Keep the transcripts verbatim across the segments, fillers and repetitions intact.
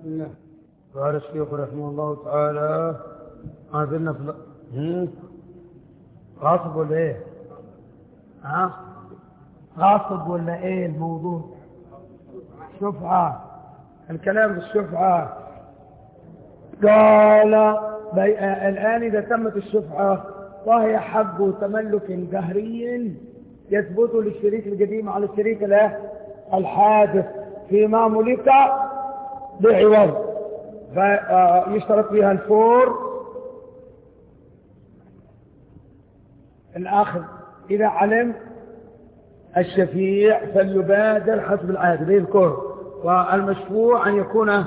الله. قال الشيخ رحمه الله تعالى ما زلنا في غاصب ولا ايه؟ ها؟ غاصب ولا ايه الموضوع؟ شفعة، الكلام بالشفعة. قال بي... الآن إذا تمت الشفعة وهي حق تملك قهري يثبت للشريك القديم على الشريك له الحادث فيما ملك بعوض، فيشترط فيها الفور الآخر. إذا علم الشفيع فليبادر حسب العادة للكور، والمشفوع أن يكون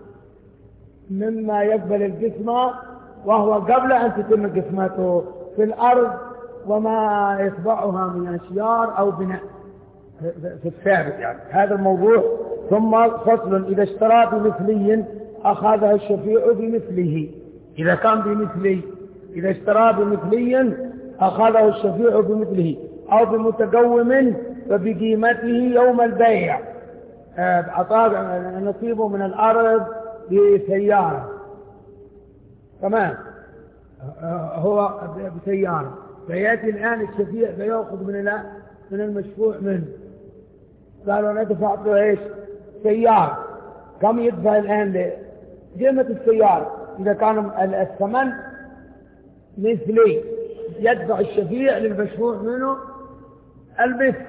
مما يقبل القسمة وهو قبل أن تتم قسمته في الأرض وما يتبعها من أشجار أو بناء في الثابت، يعني هذا الموضوع. ثم فصل: إذا اشترى بمثلي أخذها الشفيع بمثله. إذا كان بمثلي، إذا اشترى بمثلي أخذه الشفيع بمثله، أو بمتقوم فبقيمته يوم البيع. أعطاه نصيبه من الأرض بسيارة، تمام، هو بسيارة، فيأتي الآن الشفيع فيأخذ من من المشفوع منه. قالوا أنا دفعت له إيش؟ سيارة. كم يدفع الآن لقيمة السيارة؟ إذا كان الثمن مثلي يدفع الشفيع للمشفوع منه المثل،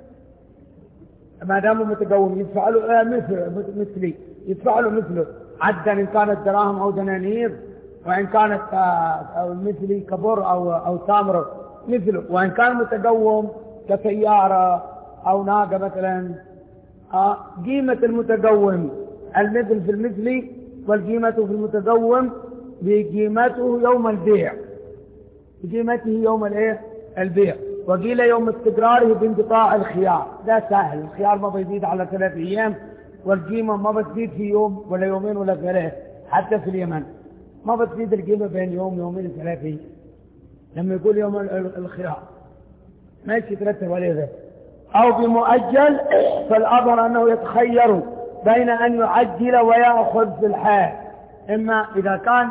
ما دام متقوم يدفع له مثل مثلي، يدفع له مثله عدا إن كانت دراهم أو دنانير، وإن كانت مثلي كبر أو أو تمر مثله، وإن كان متقوم كسيارة أو ناقة مثلا. قيمة المتقوم المثل في المثلي، والقيمة في المتقوم بقيمته يوم البيع، بقيمته يوم الايه البيع. وقيل يوم استقراره بانقطاع الخيار. ده سهل، الخيار ما بيزيد على ثلاث أيام، والقيمة ما بتزيد في يوم ولا يومين ولا ثلاث. حتى في اليمن ما بتزيد القيمة بين يوم يومين ثلاثة. لما يقول يوم الخيار ماشي ترتب عليه ذلك. أو بمؤجل، فالأظهر أنه يتخير بين أن يعجل ويأخذ في الحال. إما إذا كان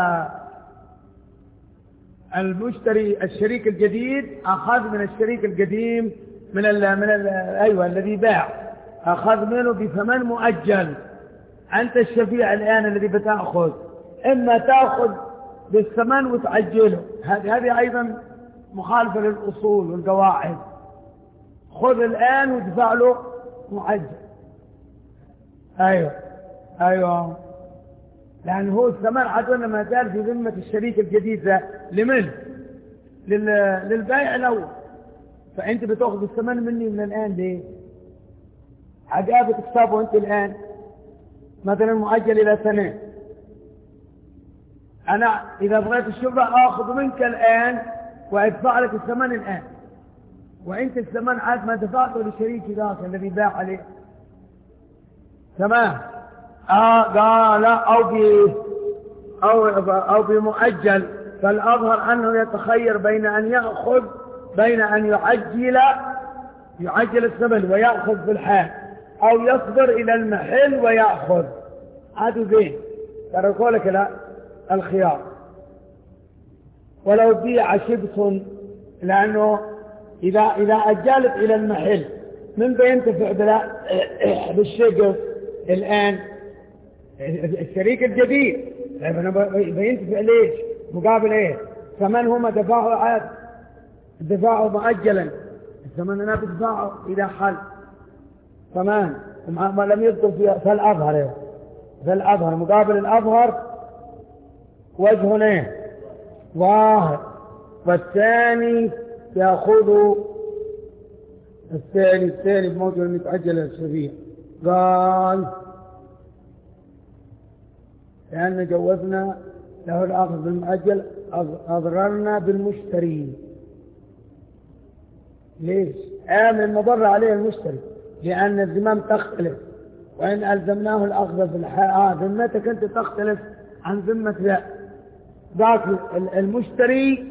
المشتري الشريك الجديد أخذ من الشريك القديم من ال من ال أيوة الذي باع، أخذ منه بثمن مؤجل. أنت الشفيع الآن الذي بتأخذ، إما تأخذ بالثمن وتعجله، هذه أيضا مخالفة للأصول والقواعد. خذ الآن وادفع له معجل. أيوة أيوة لأن هو الثمن عدونا ما زال في ذمة الشريك الجديد ذا. لمن؟ لل... للبائع الأول. فأنت بتأخذ الثمن مني من الآن ليه؟ عقابة تكسبه أنت الآن مثلا مؤجل إلى سنة. أنا إذا بغيت الشفعة آخذ منك الآن وأدفع لك الثمن الآن، وأنت الثمن عاد ما دفعته لشريك ذاك الذي باع عليه، تمام. آه قال أو ب أو أو بمؤجل، فالأظهر أنه يتخير بين أن يأخذ بين أن يعجل يعجل الثمن ويأخذ في الحال، أو يصبر إلى المحل ويأخذ. هذا زين، تركوا لك لا الخيار. ولو بيع شبس، لأنه إذا إذا أجلت إلى المحل من بينتفع بالشقف الآن الشريك الجديد، بينتفع ليش؟ مقابل ايه؟ ثمن هم دفعوا عاد، دفعوا مؤجلا، الثمن انا بدفعه اذا حل، تمام. ما لم يذكر فيها فالأظهر، فالأظهر مقابل الأظهر وجه ايه؟ ظاهر. والثاني يأخذ الثاني الثاني بموجه المتعجل الشفيع. قال لأن جوزنا له الأخذ بالمؤجل أضررنا بالمشتري. ليش؟ آمن مضر عليه المشتري، لأن الذمام تختلف، وإن ألزمناه الأخذ في الحال ذمتك أنت تختلف عن ذمة ذا. ذاك المشتري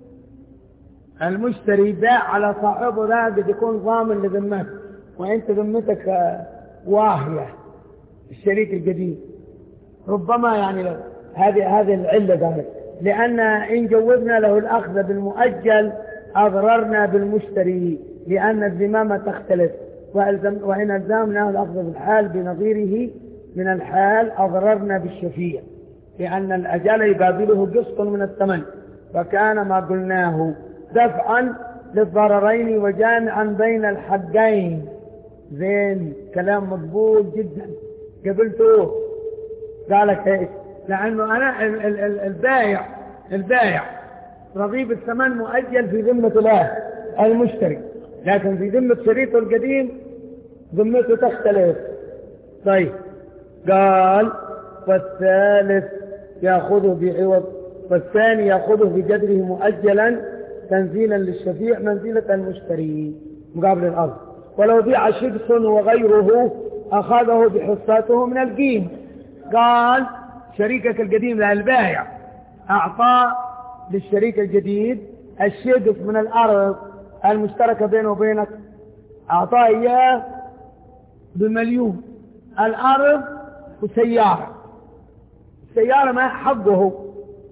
المشتري باع على صاحبه ذا قد يكون ضامن لذمتك، وأنت ذمتك واهية الشريك الجديد، ربما يعني له هذه هذه العلة قالت، لأن إن جوزنا له الأخذ بالمؤجل أضررنا بالمشتري، لأن الذمامة تختلف، وإن ألزمناه الأخذ بالحال بنظيره من الحال أضررنا بالشفيع، لأن الأجل يقابله قسط من الثمن، فكان ما قلناه دفعا للضررين وجامعا بين الحقين. زين، كلام مضبوط جدا، قبلته. قالك ايش؟ لأنه أنا البايع البايع رغيب الثمن مؤجل في ذمة الله المشتري، لكن في ذمة شريطه القديم ذمته تختلف. طيب، قال والثالث يأخذه بعوض، والثاني يأخذه بقدره مؤجلا تنزيلا للشفيع منزلة المشتري مقابل الأرض. ولو بيع شخص وغيره أخذه بحصته من القيمة. قال شريكك القديم لا البائع أعطى للشريك الجديد الشقف من الأرض المشتركة بينه وبينك، أعطاه إياه بمليون، الأرض وسيارة، السيارة ما حقه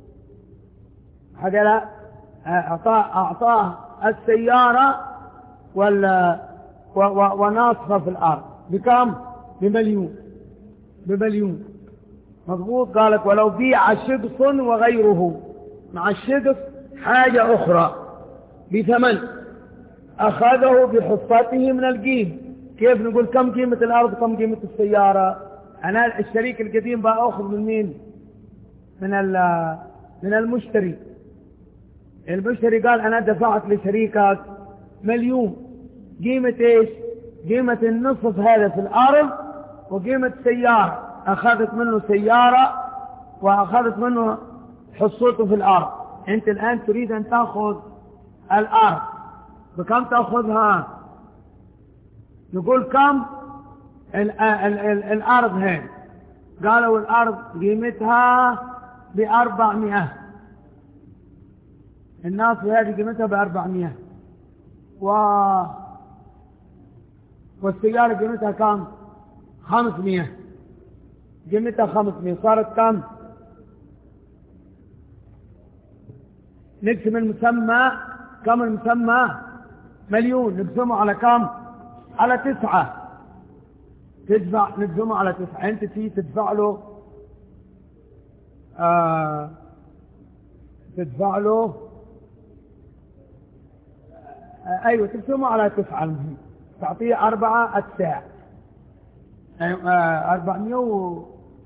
حاجة، لا، أعطاه أعطاه السيارة ولا وناصفة في الأرض بكم؟ بمليون، بمليون مضبوط. قالت ولو بيع شقص وغيره، مع الشقص حاجة أخرى بثمن، أخذه بحصته من القيمة. كيف نقول كم قيمة الأرض كم قيمة السيارة؟ أنا الشريك القديم بأخذ من مين؟ من من المشتري. المشتري قال أنا دفعت لشريكك مليون، قيمة إيش؟ قيمة النصف هذا في الأرض وقيمة سيارة، أخذت منه سيارة وأخذت منه حصته في الأرض. أنت الآن تريد أن تأخذ الأرض، بكم تأخذها؟ نقول كم ال ال ال الأرض هين؟ قالوا الأرض قيمتها بأربعمائة، الناس هذه قيمتها بأربعمائة، و والسيارة قيمتها كم؟ خمسمائة، قيمتها خمسمائة، صارت كم؟ نقسم المسمى، كم المسمى؟ مليون، نقسمه على كم؟ على تسعة، تدفع نقسمه على تسعة، انت تيجي تدفع له آه تدفع له آه ايوه تقسمه على تسعة، المهم تعطيه أربعة أتساع، أيوة آه أربعمائة و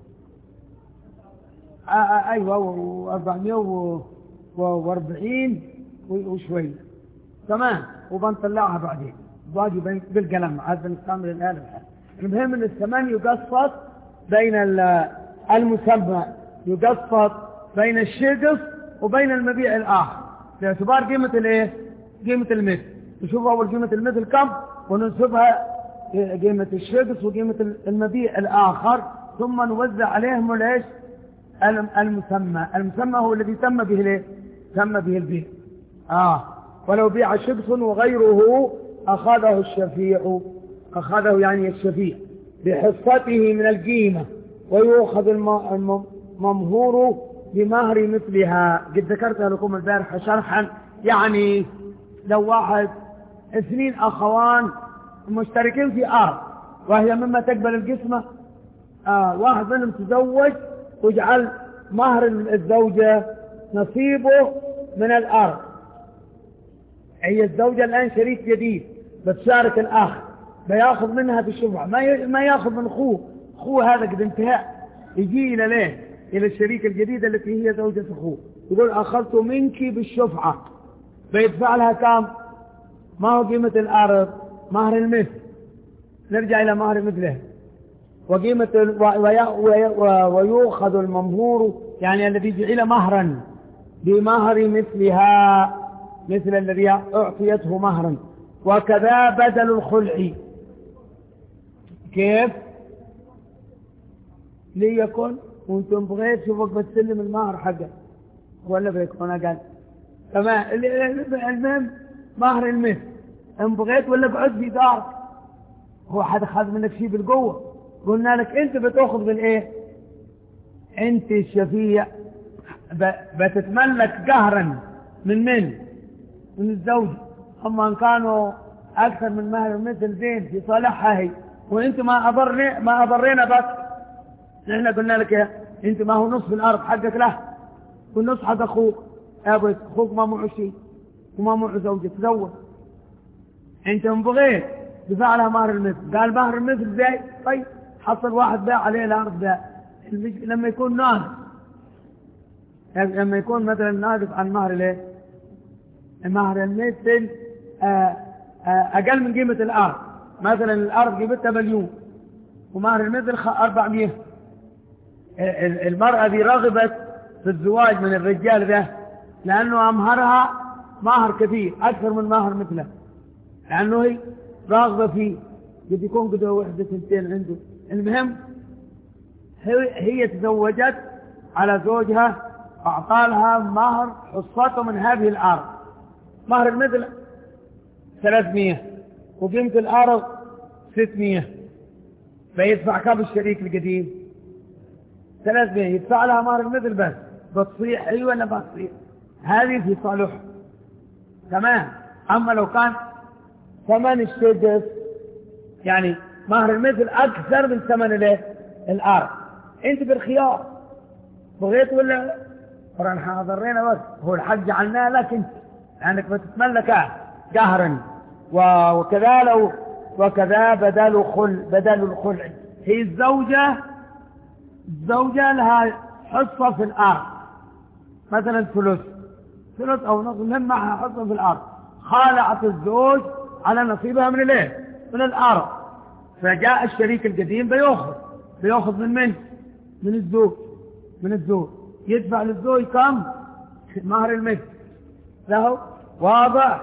آه آه أيوة وأربعمائة وأربعين وشوي، تمام، وبنطلعها بعدين باقي بالقلم عاد بنستعمل الآلة. المهم ان الثمن يقسط بين المسمى، يقسط بين الشقف وبين المبيع الآخر باعتبار قيمة الايه؟ قيمة المثل. نشوف أول قيمة المثل كم وننسبها قيمة الشقف وقيمة المبيع الآخر، ثم نوزع عليهم الايش؟ المسمى. المسمى هو الذي تم به الايه؟ تم به البيع. آه ولو بيع شخص وغيره أخذه الشفيع، أخذه يعني الشفيع بحصته من القيمة، ويؤخذ الممهور بمهر مثلها. قد ذكرتها لكم البارحة شرحا، يعني لو واحد اثنين أخوان مشتركين في أرض وهي مما تقبل القسمة، آه واحد منهم تزوج وجعل مهر الزوجة نصيبه من الأرض، هي الزوجة الآن شريك جديد بتشارك الأخ، بياخذ منها بالشفعة، ما ما ياخذ من أخوه، أخوه هذا قد انتهاء، يجي إلى ليه؟ إلى الشريك الجديدة التي هي زوجة أخوه، يقول أخذت منك بالشفعة، بيدفع لها كم؟ ما هو قيمة الأرض؟ مهر المثل، نرجع إلى مهر مثله، وقيمة ويؤخذ الممهور يعني الذي جعل مهرا بمهر مثلها، مثل الذي أعطيته مهرا. وكذا بدل الخلع، كيف؟ ليكن وانتم بغيت شوفك بتسلم المهر حقك ولا بيكون أقل، تمام. المهم مهر المثل، ان بغيت ولا بقعد في دارك، هو حد أخذ منك شيء بالقوة، قلنا لك انت بتأخذ بالايه؟ انت الشفيع بتتملك قهرا من من من الزوج. اما ان كانوا اكثر من مهر مثل زين في صالحها هي، وانت ما اضرنا ما اضرينا بس. نحن قلنا لك يا انت ما هو نصف الارض حقك له والنصف حق اخوك. يا ابوي اخوك ما معه شيء وما معه زوجة تزوج، انت من بغيت دفع لها مهر المثل. قال مهر المثل زي طيب حصل واحد باع عليه الارض ده لما يكون ناقص، لما يكون مثلا ناقص عن مهر ليه مهر المثل اقل من قيمة الارض. مثلا الارض قيمتها مليون ومهر المثل أربعمائة. المرأة دي رغبت في الزواج من الرجال ده لانه امهرها مهر كثير اكثر من مهر مثله، لانه هي راغبة فيه. قد يكون قد وحدة سنتين عنده. المهم هي تزوجت على زوجها، أعطى لها مهر حصته من هذه الأرض. مهر المثل ثلاثمائة وقيمة الأرض ستمائة. فيدفع كم الشريك القديم؟ ثلاثمائة. يدفع لها مهر المثل بس. بتصيح أيوة ولا ما تصيح؟ هذه في صالح تمام. أما لو كان ثمن الشدس يعني مهر المثل أكثر من ثمن الأرض، أنت بالخيار بغيت ولا قرن حاضرين بس هو الحق جعلناه لك أنت لأنك بتتملكه قهرا. وكذا لو وكذا بدل خل بدل الخلع. هي الزوجة الزوجة لها حصة في الأرض مثلا ثلث ثلث أو نصف، المهم معها حصة في الأرض. خالعت الزوج على نصيبها من الايه من الأرض. فجاء الشريك القديم بيأخذ بيأخذ من من من الزوج من الزوج يدفع للزوج كم؟ مهر المثل له واضح.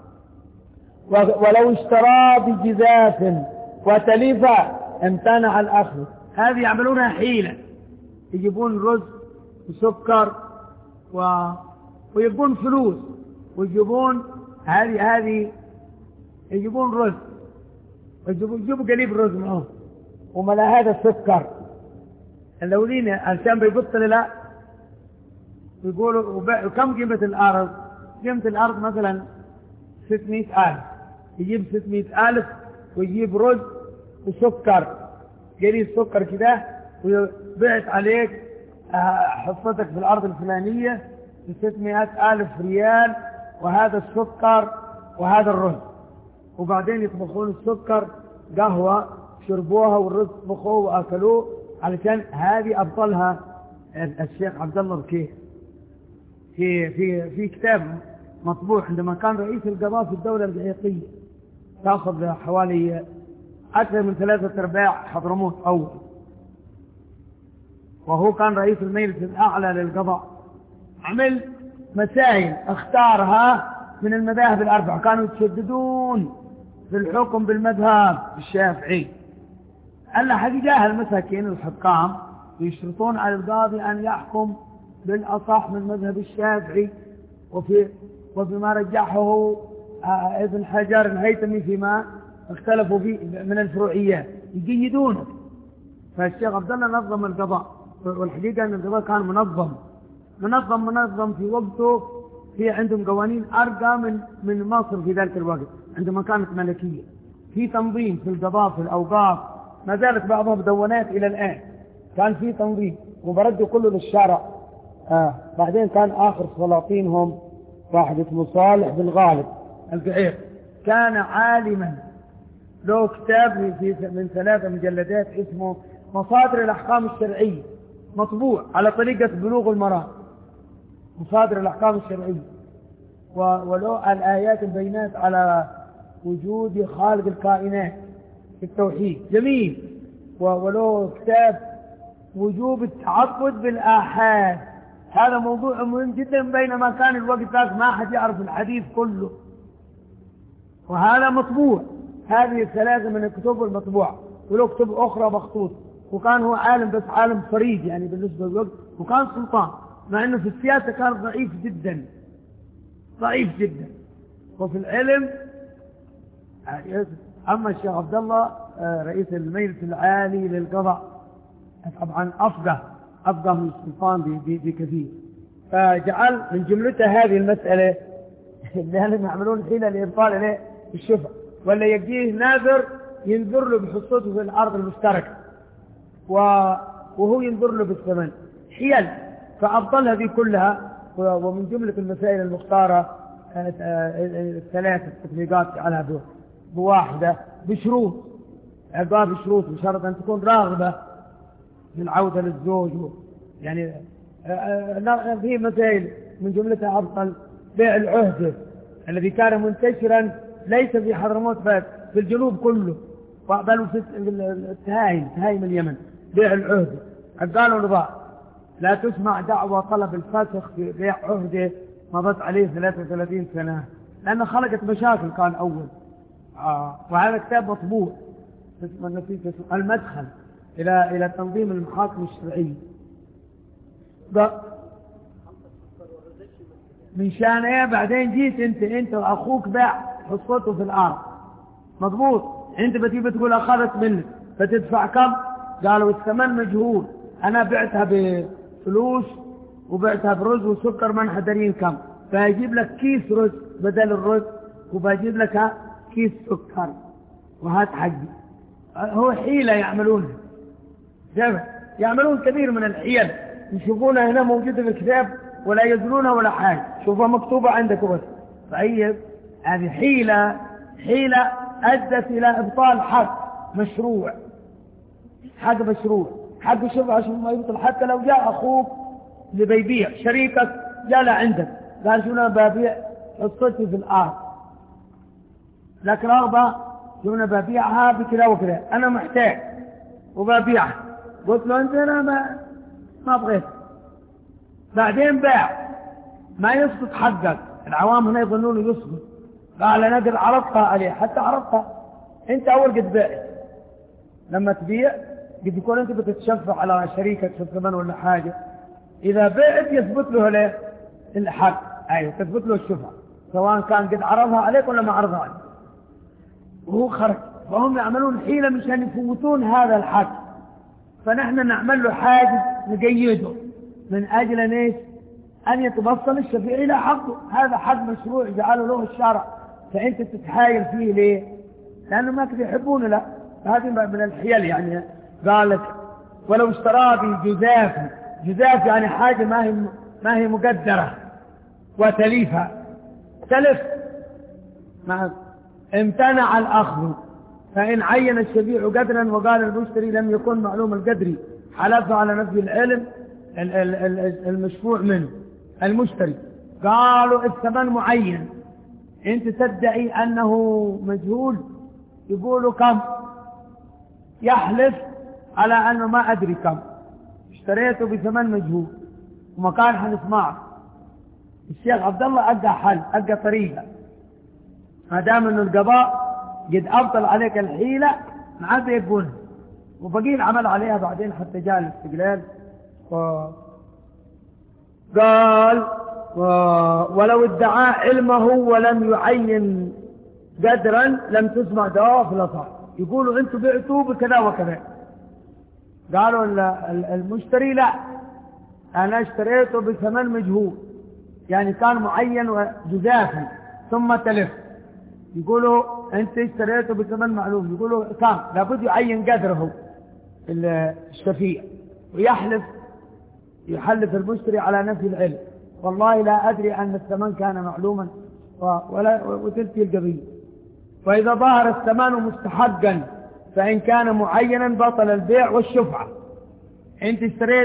ولو اشترى بجزاف وتلف امتنع الأخذ. هذه يعملونها حيلة، يجيبون رز وسكر و... ويجيبون فلوس ويجيبون هذه هذه يجيبون رز ويجيبوا يجيبوا قليب رز معه وملا هذا السكر. الأولين الشام بيبطل لا يقولوا كم قيمة الأرض؟ قيمة الأرض مثلا ستمائة ألف. يجيب ستمائة ألف ويجيب رز وسكر قليل سكر كده وبعت عليك حصتك في الأرض الفلانية بستمائة ألف ريال وهذا السكر وهذا الرز. وبعدين يطبخون السكر قهوة شربوها والرز طبخوه وأكلوه علشان هذه أبطلها الشيخ عبد الله بكيه في في في كتاب مطبوع عندما كان رئيس القضاء في الدولة العراقية. تأخذ حوالي أكثر من ثلاثة أرباع حضرموت أول، وهو كان رئيس المجلس الأعلى للقضاء. عمل مسائل اختارها من المذاهب الأربعة. كانوا يتشددون في الحكم بالمذهب الشافعي. ألا حقيقة المساكين الحكام يشرطون على القاضي أن يحكم بالأصح من المذهب الشافعي وفي وبما رجحه ابن حجر الهيثمي فيما اختلفوا فيه من الفروعيات يجيدونه. فالشيخ عبد الله نظم القضاء، والحقيقة أن القضاء كان منظم منظم منظم في وقته. في عندهم قوانين أرقى من من مصر في ذلك الوقت عندما كانت ملكية. في تنظيم في القضاء في الأوقاف، ما زالت بعضها مدونات إلى الآن. كان في تنظيم وبردوا كله للشرع. آه. بعدين كان آخر سلاطينهم واحد اسمه صالح بن غالب القعير، كان عالما له كتاب في من ثلاثة مجلدات اسمه مصادر الأحكام الشرعية، مطبوع على طريقة بلوغ المرام. مصادر الأحكام الشرعية وله الآيات البينات على وجود خالق الكائنات في التوحيد جميل. وله كتاب وجوب التعبد بالآحاد. هذا موضوع مهم جدا، بينما كان الوقت ذاك ما حد يعرف الحديث كله، وهذا مطبوع. هذه الثلاثة من الكتب المطبوعة، وله كتب أخرى مخطوطة. وكان هو عالم بس عالم فريد يعني بالنسبة للوقت، وكان سلطان مع أنه في السياسة كان ضعيف جدا ضعيف جدا وفي العلم. أما الشيخ عبد الله رئيس المجلس العالي للقضاء طبعا أفقه أفقه من السلطان بكثير. فجعل من جملتها هذه المسألة اللي هم يعملون حيلة لإبطال عليه الشفع، ولا يجيه ناذر ينذر له بحصته في الأرض المشتركة وهو ينذر له بالثمن حيل. فأبطل هذه كلها. ومن جملة المسائل المختارة الثلاثة التطبيقات جعلها بواحدة بشروط، عقاب بشروط بشرط أن تكون راغبة في العودة للزوج. يعني في مسائل من جملتها أبطل بيع العهدة الذي كان منتشرا ليس في حضرموت بس في الجنوب كله، بل في التهايم تهايم اليمن. بيع العهدة قالوا لبعض لا تسمع دعوة طلب الفسخ في بيع عهدة مضت عليه ثلاثة وثلاثين سنة، لأنه خلقت مشاكل كان أول. آه. وهذا كتاب مطبوع اسمه النتيجة المدخل إلى إلى تنظيم المحاكم الشرعية. من شان ايه بعدين جيت انت انت واخوك باع حصته في الارض مضبوط، انت بتيجي بتقول اخذت منك فتدفع كم؟ قالوا الثمن مجهول، انا بعتها بفلوس وبعتها برز وسكر ما نحدرين كم، فيجيب لك كيس رز بدل الرز وبجيب لك كيس سكر وهات حقي. هو حيلة يعملونها، يعملون كثير من الحيل يشوفونها هنا موجودة في الكتاب ولا يزنونها ولا حاجة، شوفها مكتوبة عندك بس. طيب هذه حيلة حيلة أدت إلى إبطال حق مشروع، حق مشروع، حق شوف عشان ما يبطل. حتى لو جاء أخوك اللي بيبيع شريكك جاء لعندك قال شو أنا ببيع حصتي في الأرض لك رغبة شو أنا ببيعها بكذا وكذا، أنا محتاج وببيعها. قلت له أنت أنا ما ما بغيت، بعدين باع ما يسقط حقك. العوام هنا يظنون يسقط، قال أنا قد عرضتها عليه، حتى عرضتها أنت أول قد بعت. لما تبيع قد يكون أنت بتتشفع على شريكك في الثمن ولا حاجة، إذا بعت يثبت له له الحق، أيوه تثبت له الشفعة سواء كان قد عرضها عليك ولا ما عرضها عليك وهو خرج. فهم يعملون حيلة مشان يفوتون هذا الحق، فنحن نعمل له حاجز نقيده من أجل أن إيش؟ أن يتبصل الشفيع إلى حقه. هذا حق مشروع جعله له الشرع، فأنت تتحايل فيه ليه؟ لأنه ما كده يحبونه. لا، هذه من الحيل. يعني قال لك ولو اشترى بجزاف، جزاف يعني حاجة ما هي ما هي مقدرة وتليفها تلف، ما امتنع الأخذ فإن عين الشفيع قدرا وقال المشتري لم يكن معلوم القدر حلف على نفي العلم المشفوع منه المشتري. قالوا الثمن معين، انت تدعي انه مجهول، يقولوا كم، يحلف على انه ما ادري كم، اشتريته بثمن مجهول وما كان حنسمعه. الشيخ عبد الله ألقى حل، ألقى طريقة، ما دام انه القضاء قد ابطل عليك الحيلة ما عاد يقولها، وبقي العمل عليها بعدين حتى جاء الاستقلال. و... قال و... ولو ادعى علمه ولم يعين قدرا لم تسمع دعوة في الأصح. يقولوا انتوا بعتوا بكذا وكذا، قالوا المشتري لا، انا اشتريته بثمن مجهول، يعني كان معين وجزافا ثم تلف. يقولوا انت اشتريته بثمن معلوم، يقولوا كم، لابد يعين قدره الشفيع ويحلف، يحلف المشتري على نفي العلم، والله لا أدري أن الثمن كان معلوما ولا وتلتي القضية. فإذا ظهر الثمن مستحقا فإن كان معينا بطل البيع والشفعة. انت اشتريت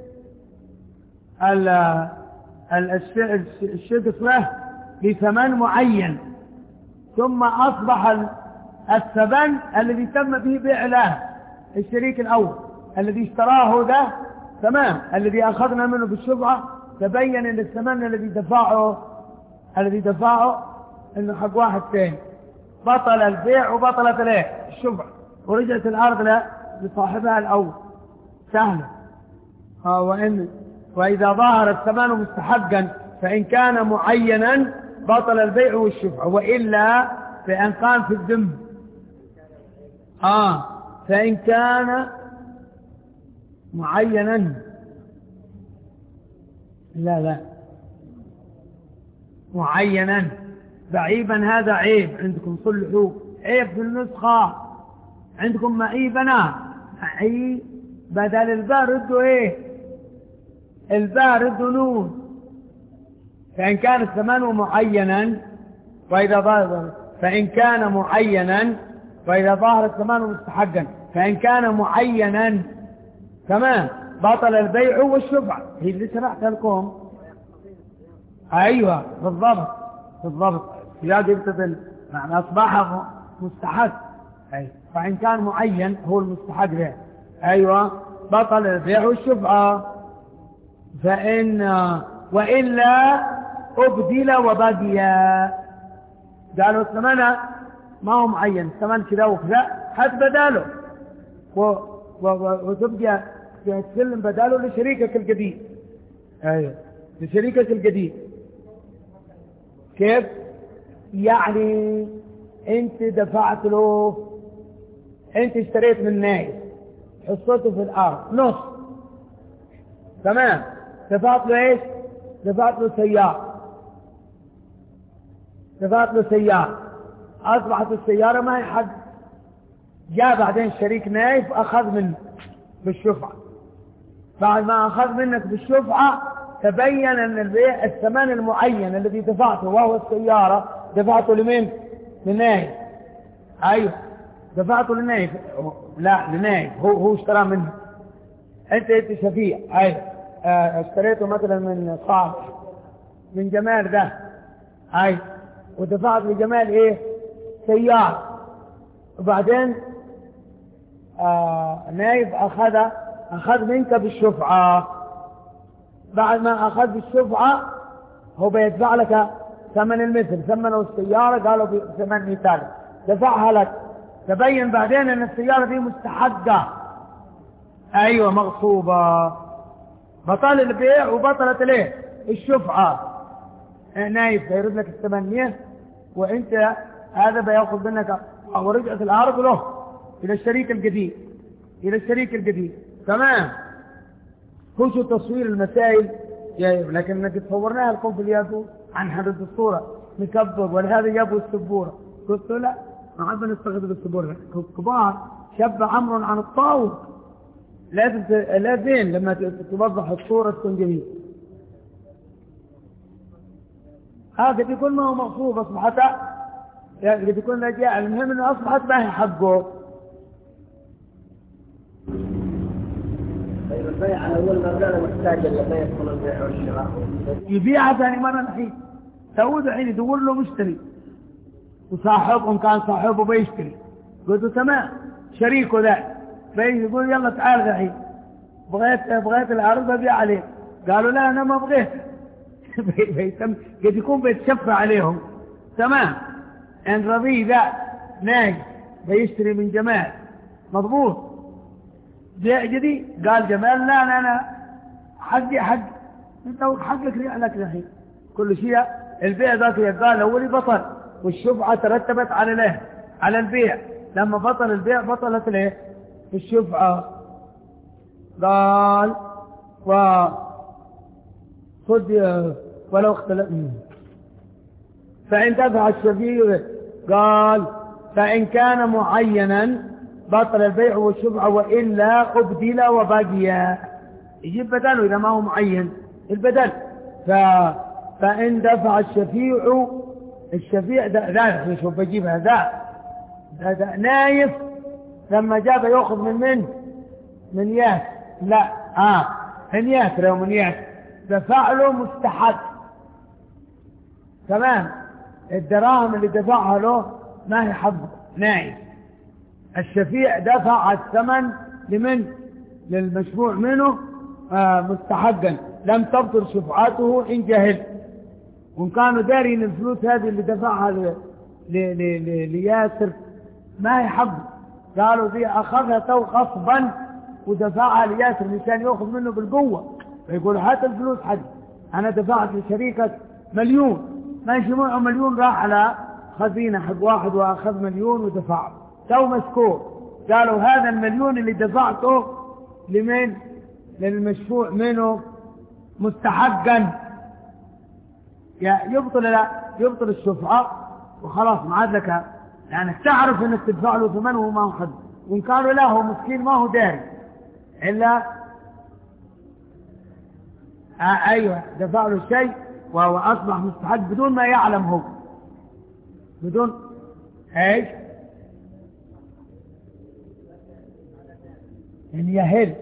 الشقص له بثمن معين ثم أصبح الثمن الذي تم به بيع له الشريك الأول الذي اشتراه ده تمام، الذي أخذنا منه بالشفعة، تبين أن الثمن الذي دفعه الذي دفعه أنه حق واحد ثاني، بطل البيع وبطلت له الشفعة ورجعت الأرض لصاحبها الأول سهلة. وإن وإذا ظهر الثمن مستحقا فإن كان معينا بطل البيع والشفعة، وإلا فإن كان في الذم آه فإن كان معينا لا لا معينا بعيبا هذا عيب عندكم، صلحوا عيب في النسخة عندكم معيبنا معي بدل الباء ردوا ايه؟ الباء ردوا نون. فإن كان الثمن معينا وإذا ظهر فإن كان معينا وإذا ظهر الثمن مستحقا فإن كان معينا تمام بطل البيع والشفعة. هي اللي شرحتها لكم. أيوة بالضبط بالضبط زياد يبتدل معنى أصبح مستحق. أيوة. فإن كان معين هو المستحق به. أيوة بطل البيع والشفعة. فإن وإلا أبدل وبقي. قالوا الثمن ما هو معين، الثمن كذا وكذا حد بداله و... و... و... وتبقى تسلم بداله لشريكك الجديد. ايوه لشريكك الجديد. كيف يعني؟ انت دفعت له، انت اشتريت من نايف حصته في الارض نص تمام، دفعت له ايش؟ دفعت له سيارة، دفعت له سيارة اصبحت السيارة ما هي حد. جاء بعدين شريك نايف اخذ منه بالشفعة. بعد ما اخذ منك بالشفعة تبين ان البيع الثمن المعين الذي دفعته وهو السيارة دفعته لمين؟ لنايف. ايوه دفعته لنايف. لا لنايف هو هو اشترى منه. انت انت شفيع. ايوه اه اشتريته مثلا من صاحب من جمال ده. ايوه ودفعت لجمال ايه؟ سيارة. وبعدين آه نايف اخذ اخذ منك بالشفعة. بعد ما اخذ بالشفعة هو بيدفع لك ثمن المثل، ثمنه السيارة قالوا بثمن مثال دفعها لك. تبين بعدين ان السيارة دي مستحقة. ايوه مغصوبة. بطل البيع وبطلت ليه؟ الشفعة. نايف يرد لك الثمانية وانت هذا بياخذ منك او رجعت الارض له الى الشريك الجديد، الى الشريك الجديد. تمام. خشوا تصوير المسائل لكن انك تصورناها لكم في اليابو عن حدث الصورة مكبر ولهذا جابوا السبورة. قلت لا ما عاد نستخدم السبورة كبار. شب عمرو عن الطاووس. لازم لازم لما توضح الصورة تكون جميلة. هذا قد يكون ما هو مقصود أصبحت يعني قد يكون رجاء. المهم أنه أصبحت ما هي حقه. طيب البيع على أول ما كان محتاجا لما يدخل البيع والشراء يبيعها ثاني مرة نحيد تعود الحين يدور له مشتري وصاحبهم كان صاحبه بيشتري. قلت له تمام شريكه ذا بيجي يقول يلا تعال الحين بغيت بغيت العرض ببيع عليه. قالوا لا أنا ما بغيت. بيتم قد يكون بيتشفع عليهم. تمام. ان رضي ذا ناج بيشتري من جمال مضبوط بيع جديد. قال جمال لا لا لا حقي حق انت حقك ريع لك الحين كل شيء. البيع ذاك قال اولي بطل والشفعة ترتبت على له على البيع. لما بطل البيع بطلت له الشفعة. قال و خذ ولو اختلف. فإن دفع الشفيع قال فإن كان معينا بطل البيع والشفعة وإلا أبدل وبقي. يجيب بدله إذا ما هو معين البدل. ف... فإن دفع الشفيع الشفيع ده لا شوف بجيبها ذا ده, ده نايف لما جاب يأخذ من من من ياس لا آه من ياسر أو من ياسر دفع له مستحق. تمام. الدراهم اللي دفعها له ما هي حقه نايف. الشفيع دفع الثمن لمن؟ للمشفوع منه آه مستحقا لم تبطل شفعته إن جهل. وإن كانوا دارين الفلوس هذه اللي دفعها ل... ل... ل... ل... لياسر ما هي حقه. قالوا دي أخذها تو غصبا ودفعها لياسر مشان يأخذ منه بالقوة. فيقولوا هات الفلوس حق أنا دفعت لشريكك مليون ما يجمعوا مليون راح على خزينة حق واحد وأخذ مليون ودفعه تو مسكوه. قالوا هذا المليون اللي دفعته لمن؟ للمشفوع منه مستحقا يبطل لا يبطل الشفعة وخلاص ما عاد لك، يعني تعرف انك تدفع له ثمن وما هو حد، وان كانوا له هو مسكين ما هو داري الا آه ايوه دفع له شيء وهو اصبح مستحق بدون ما يعلم هو، بدون ايش يعني يهل.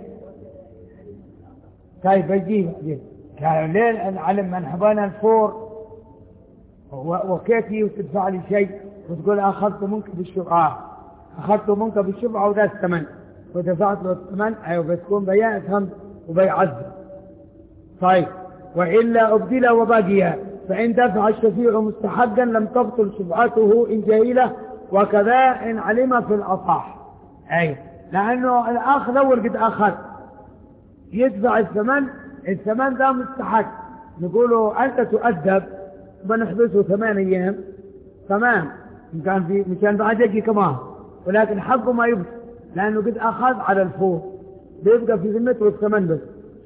طيب يجيب قالوا ليه نعلم من حبانا الفور وكيفي وتدفع لي شيء وتقول اخذت منك بالشفعة، اخذت منك بالشفعة وذا الثمن ودفعت له الثمن، ايوه بتكون بيع افهم وبيعذب. طيب والا ابدل وباقيها، فان دفع الشفيع مستحقا لم تبطل شفعته ان جهيله، وكذا ان علم في الاصح. ايوه لانه الاخ الاول قد اخذ يدفع الثمن، الثمن ده مستحق، نقوله انت تؤدب بنحبسه ثمان ايام تمام، ان كان في مشان بعد يجي كمان، ولكن حقه ما يبقى لانه قد اخذ على الفور بيبقى في ذمته الثمن بس.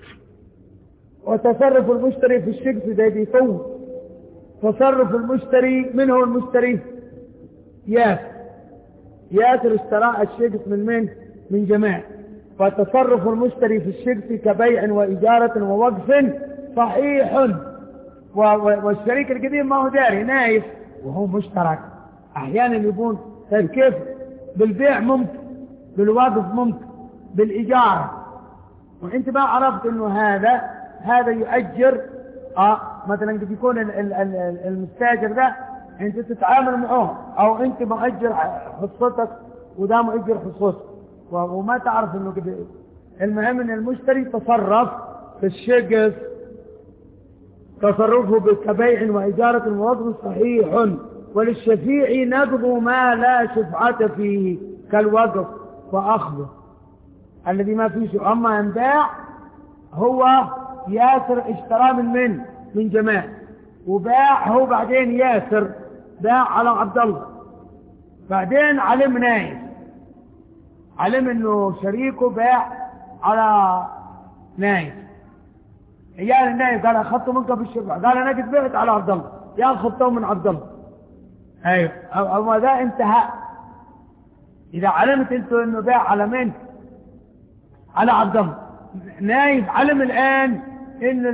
وتصرف المشتري في الشقس ده بيفوت، تصرف المشتري منه المشتري ياسر، ياسر اشترى الشقس من من من جماعه، فتصرف المشتري في الشقس كبيع وإجارة ووقف صحيح، والشريك القديم ما هو داري نايف وهو مشترك. أحيانا يكون طيب كيف بالبيع ممكن، بالوقف ممكن، بالإجارة، وانت ما عرفت انه هذا هذا يؤجر اه مثلا قد يكون المستاجر ده انت تتعامل معه، او انت مؤجر حصتك وده مؤجر حصتك وما تعرف انه كده. المهم ان المشتري تصرف في الشقس تصرفه كبيع وإجارة ووقف صحيح، وللشفيع نقض ما لا شفعة فيه كالوقف وأخذه الذي ما فيه شفعة. أما انباع هو ياسر اشترى من من من جماعة وباع هو، بعدين ياسر باع على عبد الله، بعدين علم نايف علم انه شريكه باع على نايف، عيال النايف قال اخذته منك بالشفعة، قال انا قد بعت على عبد الله، يا اخذته من عبد الله. ايوه او ذا انتهى. اذا علمت انت انه باع على من على عبد الله، نايف علم الان ان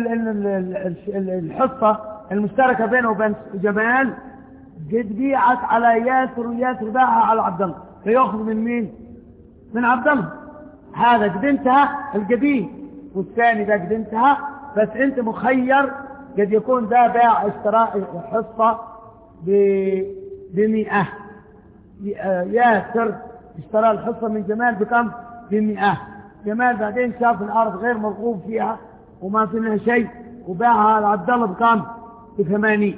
الحصة المشتركة بينه وبين جمال قد بيعت على ياسر، وياسر باعها على عبد الله، فيأخذ من مين؟ من عبد الله. هذا قد انتهى القديم، والثاني ده قد انتهى، بس انت مخير قد يكون ده باع اشتراء حصة بمئة، ياسر اشترى الحصة من جمال بكم؟ بمئة. جمال بعدين شاف الأرض غير مرغوب فيها وما في منها شيء وباعها على عبد الله بكم؟ بثمانين.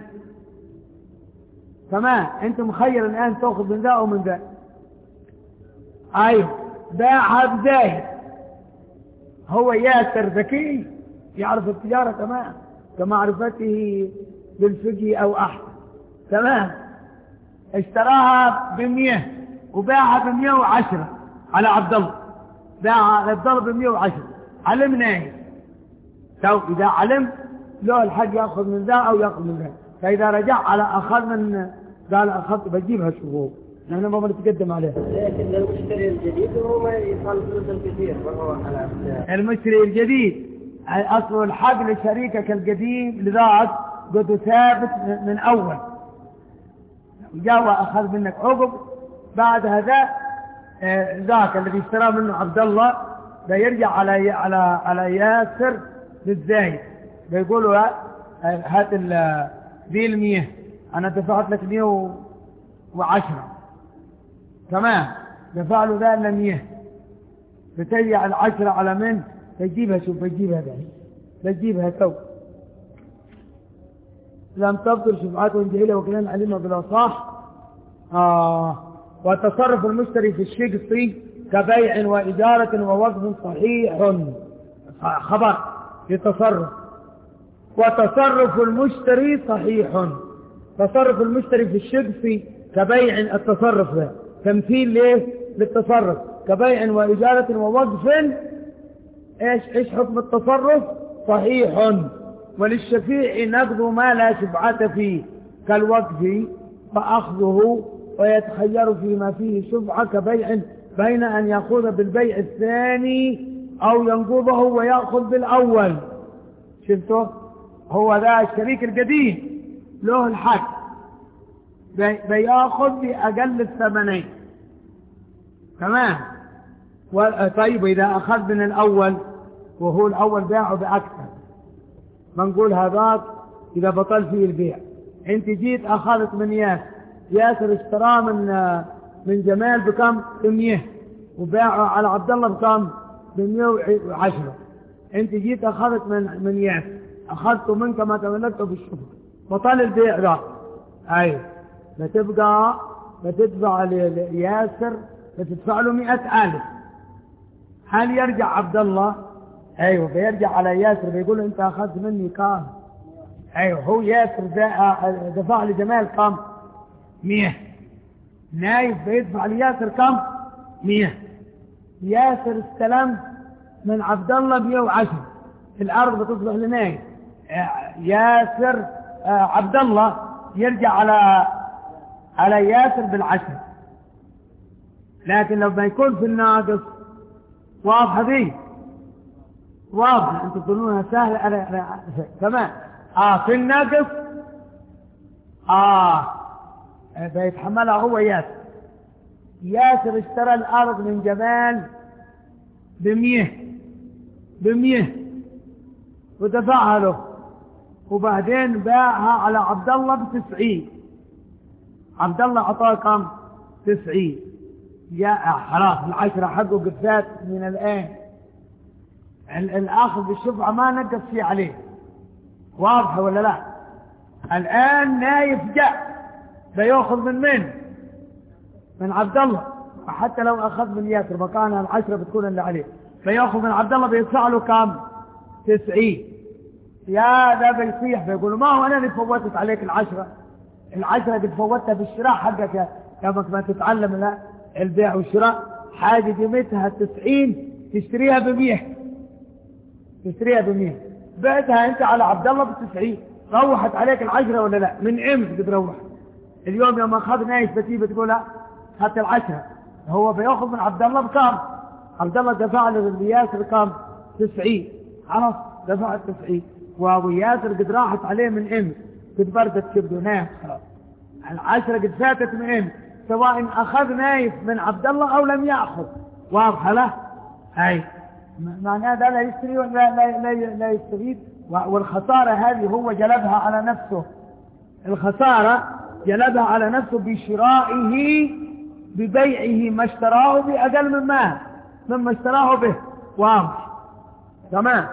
تمام، انت مخير الآن تأخذ من ذا أو من ذا. ايوه باعها بزايد، هو ياسر ذكي يعرف التجارة تمام كمعرفته بالفقه أو أحسن، تمام، اشتراها بمية وباعها بمية وعشرة على عبد الله، باعها على عبد الله بمية وعشرة. علمنا ايه؟ تو إذا علم له الحق يأخذ من ذا أو يأخذ من ذا، فإذا رجع على أخذ من قال أخذت بجيبها شغول، نحن ما بنتقدم عليها. لكن المشتري الجديد هو ما يصل فلوس الكثير وهو على المشتري الجديد أصل الحق لشريكك القديم لذاك قد ثابت من أول، جاء وأخذ منك عقب، بعد هذا ذاك الذي اشترى منه عبد الله بيرجع على على على ياسر بالزايد، بيقولوا هات ذي المية أنا دفعت لك مية وعشرة، تمام، دفع له ذا إلا مية، بترجع العشرة على من؟ بتجيبها، شوف بتجيبها ذا بتجيبها تو لم تبطل شفعته جهيلة وكلام علمها بلا صح. آه. وتصرف المشتري في الشقس كبيع وإجارة ووقف صحيح، خبر لتصرف. وتصرف المشتري صحيح، تصرف المشتري في الشقس كبيع، التصرف ده تمثيل ليه للتصرف، كبيع وإجارة ووقف. ايش ايش حكم التصرف؟ صحيح. وللشفيع نقض ما لا شفعة فيه كالوقف فأخذه، ويتخير فيما فيه شفعة كبيع بين أن يأخذ بالبيع الثاني أو ينقضه ويأخذ بالأول. شفته؟ هو ذا الشريك القديم له الحق بي بيأخذ بأقل الثمنين. تمام. طيب إذا أخذ من الأول وهو الأول باعه بأكثر، بنقول هذاك إذا بطل فيه البيع. أنت جيت أخذت من ياسر، ياسر اشتراه من من جمال بكم؟ بمية، وباعه على عبد الله بكم؟ بمية وعشرة. أنت جيت أخذت من من ياسر، أخذته منك ما تملكته بالشفعة، بطل البيع ده. أيوه، بتبقى بتدفع لياسر، بتدفع له مئة ألف. هل يرجع عبد الله؟ ايوه، بيرجع على ياسر بيقول له انت اخذت مني كام؟ ايوه، هو ياسر دفع لجمال كم؟ مية. نايف بيدفع لياسر كم؟ مية. ياسر استلم من عبد الله مية وعشرة، الارض بتصبح لنايف. ياسر عبد الله يرجع على على ياسر بالعشرة. لكن لو ما يكون في الناقص، واضحة دي؟ واضح. انتم تقولونها سهلة. أنا أنا تمام. اه في الناقص اه بيتحملها هو ياسر. ياسر اشترى الارض من جمال بمية بمية ودفعها له، وبعدين باعها على عبد الله بتسعين. عبد الله اعطاه كم؟ تسعين. يا خلاص العشرة حقه قفات من الآن. الآخذ بالشفعة ما نقص فيه عليه. واضح ولا لا؟ الآن نايف جاء بيأخذ من من؟ من عبد الله. حتى لو أخذ من ياسر مكانها العشرة بتكون اللي عليه، بيأخذ من عبد الله بيدفع له كم؟ تسعين. يا ذا بيصيح بيقول ما هو أنا اللي فوتت عليك العشرة، العشرة قد فوتها بالشراء حقك كما ما تتعلم لا البيع والشراء. حاجة قيمتها تسعين تشتريها بمية، تشتريها بمية، بعتها انت على عبد الله بتسعين، روحت عليك العشرة ولا لا؟ من امس بتروح. اليوم يوم اخذ نايش بتيجي بتقول لا حتى العشرة، هو بياخذ من عبد الله بكام؟ عبد الله دفع له ياسر كام؟ تسعين. خلاص دفع التسعين، وياسر قد راحت عليه من امس، قد بردت كبده نايف خلاص. العشرة قد فاتت من امس، سواء اخذ نايف من عبد الله او لم ياخذ. واضحه له؟ اي معناه ده لا يشتري ولا لا, لا, لا يستفيد. والخساره هذه هو جلبها على نفسه، الخساره جلبها على نفسه بشرائه ببيعه ما اشتراه باقل مما مما اشتراه به. واضح؟ تمام.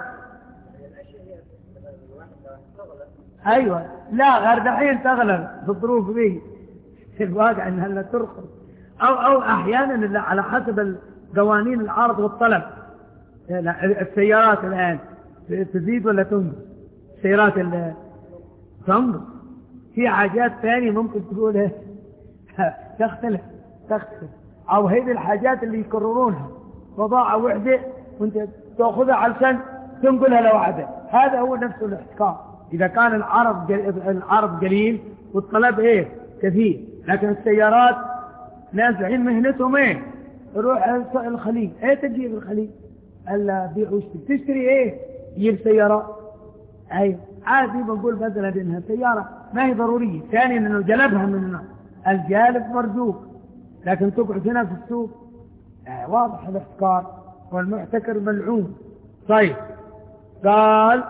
ايوه، لا غير دحين تغلب في الظروف دي، في الواقع انها لا ترخص، او او احيانا على حسب قوانين العرض والطلب. السيارات الان تزيد ولا تنقص؟ السيارات تنقص. في حاجات ثانيه ممكن تقول تختلف تختلف او هذه الحاجات اللي يكررونها بضاعه وحده وانت تاخذها علشان تنقلها لوحده، هذا هو نفسه الاحتكار. إذا كان العرض العرض قليل والطلب إيه كثير. لكن السيارات ناس الحين مهنتهم إيه؟ يروح الخليج، إيه تجيب الخليج؟ ألا بيع واشتري، تشتري إيه؟ يجيب سيارات. أي عادي بنقول مثلا إنها سيارة ما هي ضرورية. ثانيا إنه جلبها من الجالب مرزوق، لكن تقعد هنا في السوق. آه واضح الاحتكار، والمحتكر ملعون. طيب قال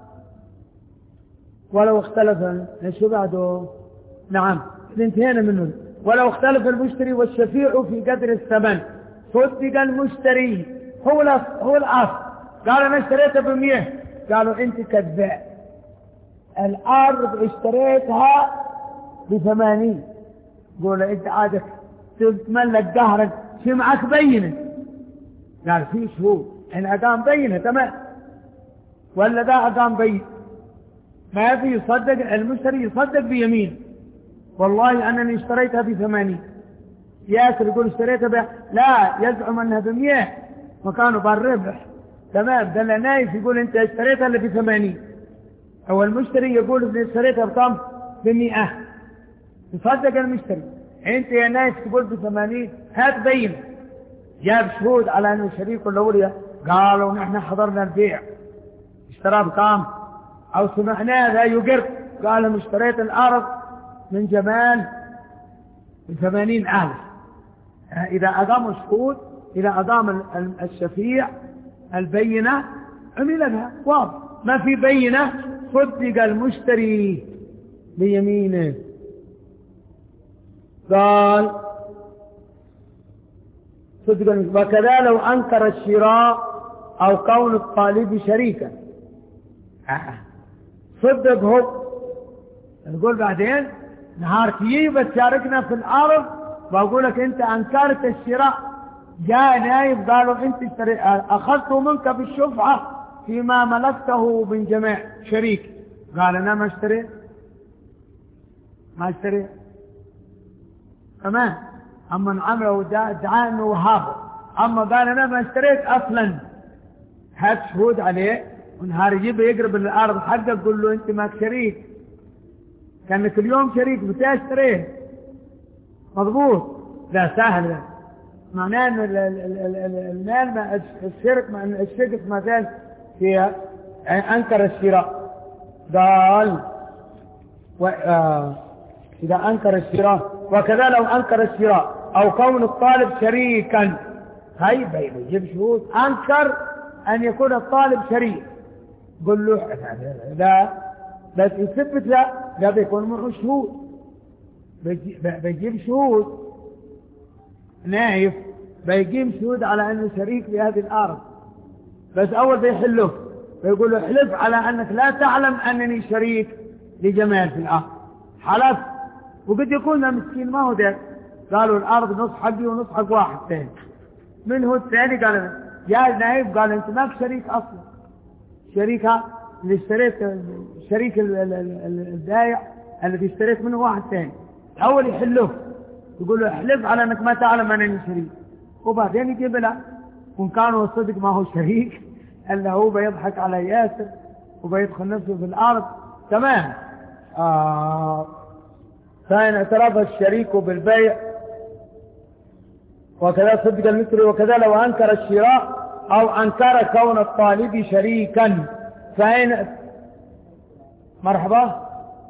ولو اختلف شو بعده؟ نعم انتهينا منه. ولو اختلف المشتري والشفيع في قدر الثمن صدق المشتري. هو هو الاصل. قال انا اشتريتها بمية، قالوا انت كذاب، الارض اشتريتها بثمانين. قول انت عادك تتملك قهرك، شو معك بينه؟ قال في شهود، انا اقام بينه تمام، ولا ده اقام بينه؟ ما في يصدق المشتري، يصدق بيمين والله أنني اشتريتها بثمانين. ياسر يقول اشتريتها ب... لا، يزعم أنها بمئة مكانه بالربح. تمام. ده اللي نايف يقول انت اشتريتها اللي بثمانين، هو المشتري يقول انت اشتريتها بكم؟ بمئة. تصدق المشتري، انت يا نايف تقول بثمانين، هات بين. جاب شهود على انه شريك الاولياء، قالوا نحن حضرنا البيع، اشترى بكم؟ او سمعناه لا يقر، قال لهم اشتريت الارض من جمال بثمانين الف. اذا اقاموا الشهود، اذا اقام الشفيع البينة عمل لها واضح. ما في بينة صدق المشتري بيمينه. قال صدق. وكذا لو أنكر الشراء أو كون الطالب شريكا. صدق هو نقول بعدين نهار تيجي بتشاركنا في الأرض، بقول لك أنت أنكرت الشراء، جاء نايب قالوا أنت أخذته منك بالشفعة فيما ملكته من جميع شريك، قال أنا ما اشتريت ما اشتريت تمام. أما عمله ادعى أنه وهابه، أما قال أنا ما اشتريت أصلا، هات شهود عليه، ونهار يجيب يقرب الأرض حقه قل له أنت ماك شريك، كانك اليوم شريك بتشتريه مضبوط. لا سهل، معناه أن المال الشرك الشرك ما زال فيها أنكر الشراء. قال و... آه... إذا أنكر الشراء. وكذا لو أنكر الشراء أو كون الطالب شريكا، هاي بين يجيب شهود أنكر أن يكون الطالب شريك، قل له لا لا يثبت، لا لا بيكون معه شهود، بيجيب شهود نايف، بيجيب شهود على أنه شريك في هذه الأرض، بس أول بيحله بيقول له احلف على أنك لا تعلم أنني شريك لجمال في الأرض. حلف، وقد يكون مسكين ما هو ده، قالوا الأرض نص حقي ونص حق واحد ثاني، من هو الثاني؟ قال جاء نايف قال أنت ماك شريك أصلا، شريكها اللي اشتريت شريك البائع الذي اشتريت منه واحد ثاني. أول يحله يقول له احلف على أنك ما تعلم أنني شريك، وبعدين يجيب له، وإن كانوا الصدق ما هو شريك إلا هو بيضحك على ياسر وبيدخل نفسه في الأرض. تمام. آه. فإن اعترف الشريك بالبيع وكذا صدق المثل. وكذا لو أنكر الشراء أو أنكر كون الطالب شريكا، فإن مرحبا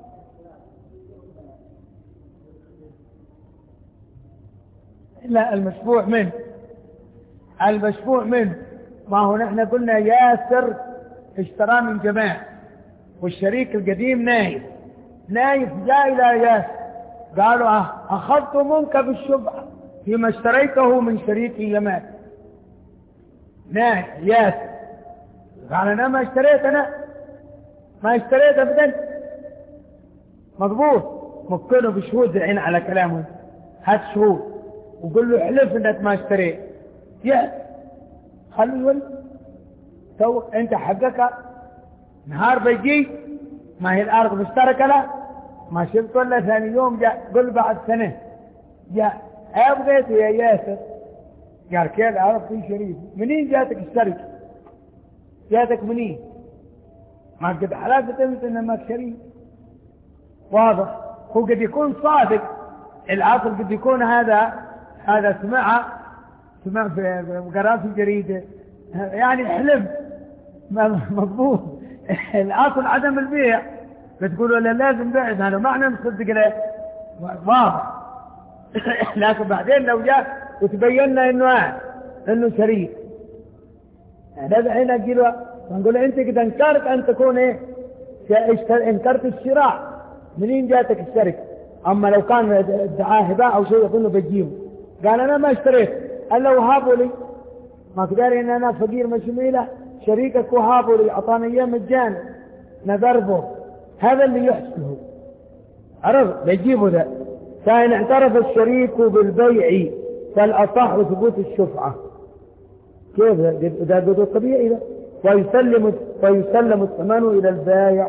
لا المشفوع منه، المشفوع منه ما هو نحن قلنا ياسر اشترى من جماعة، والشريك القديم نايف، نايف جاء إلى ياسر قالوا أخذت منك بالشبهة فيما اشتريته من شريك جماعة. نايف ياسر قال أنا ما اشتريت، أنا ما اشتريت أبدا، مضبوط، مكنه بشهود العين على كلامه، هات شهود وقل له احلف انك ما اشتريت، يا خلي الولد تو انت حقك. نهار بيجي ما هي الارض مشتركه، لا ما شفت ولا ثاني يوم جاء قل بعد سنه جاء ابغيت يا ياسر، قال كيف عرفت في شريك؟ منين جاتك الشركه؟ جاتك منين؟ ما قد حلفت انت انك شريك، واضح. هو قد يكون صادق، العصر قد يكون هذا هذا سمع سمع في قرأ في الجريدة يعني حلم مضبوط، الأصل عدم البيع، بتقولوا لا لازم بيع، هذا معنى نصدق له واضح. لكن بعدين لو جاء وتبيننا انه انه شريك، هذا هنا نقول نقول انت قد انكرت ان تكون ايه، انكرت الشراء، منين جاتك الشركه؟ اما لو كان ادعاه هباء او شيء يظنه بجيبه، قال انا ما اشتريت الا وهابوا لي، ما قدر ان انا فقير مشميله، شريكك وهابوا لي اعطاني اياه مجانا نضربه، هذا اللي يحصله عرف بيجيبه ذا. فان اعترف الشريك بالبيع فالاصح ثبوت الشفعه، كيف ده ده طبيعي ده، ويسلم ويسلم الثمن الى البائع.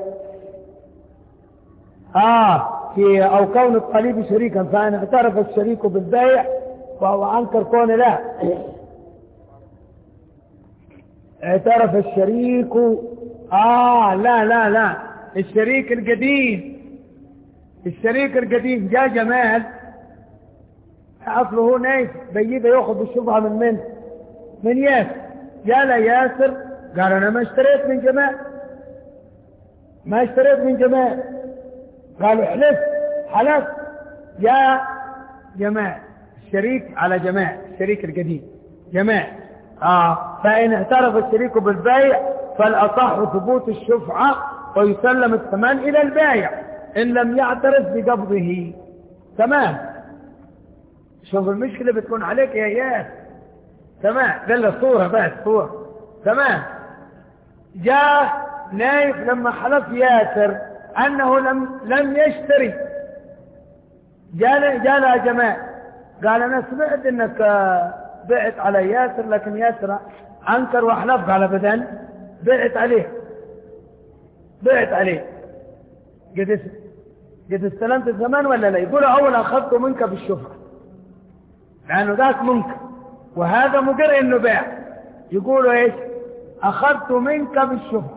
اه في أو كون الطالب شريكا، فأن اعترف الشريك بالبيع وهو أنكر كون لا اعترف الشريك. آه لا لا لا الشريك القديم، الشريك القديم جاء جمال أصله هو نايف بيجيبه يأخذ الشبهة من من من ياسر. جاء له ياسر قال أنا ما اشتريت من جمال، ما اشتريت من جمال. قالوا حلف، حلف. جاء جمال الشريك على جمال الشريك القديم جمال. آه فإن اعترف الشريك بالبيع فالأصح ثبوت الشفعة ويسلم الثمن إلى البائع إن لم يعترف بقبضه. تمام. شوف المشكلة بتكون عليك يا ياس. تمام. دل صورة بس صورة. تمام. جاء نايف لما حلف ياسر أنه لم لم يشتري، جاء جاء جمال قال أنا سمعت أنك بعت على ياسر، لكن ياسر أنكر وحلف. قال أبدا بعت عليه، بعت عليه. قد قد استلمت الزمان ولا لا؟ يقول أول أخذته منك بالشفعة لأنه ذاك منكر وهذا مقر إنه باع. يقولوا إيش؟ أخذت منك بالشفعة.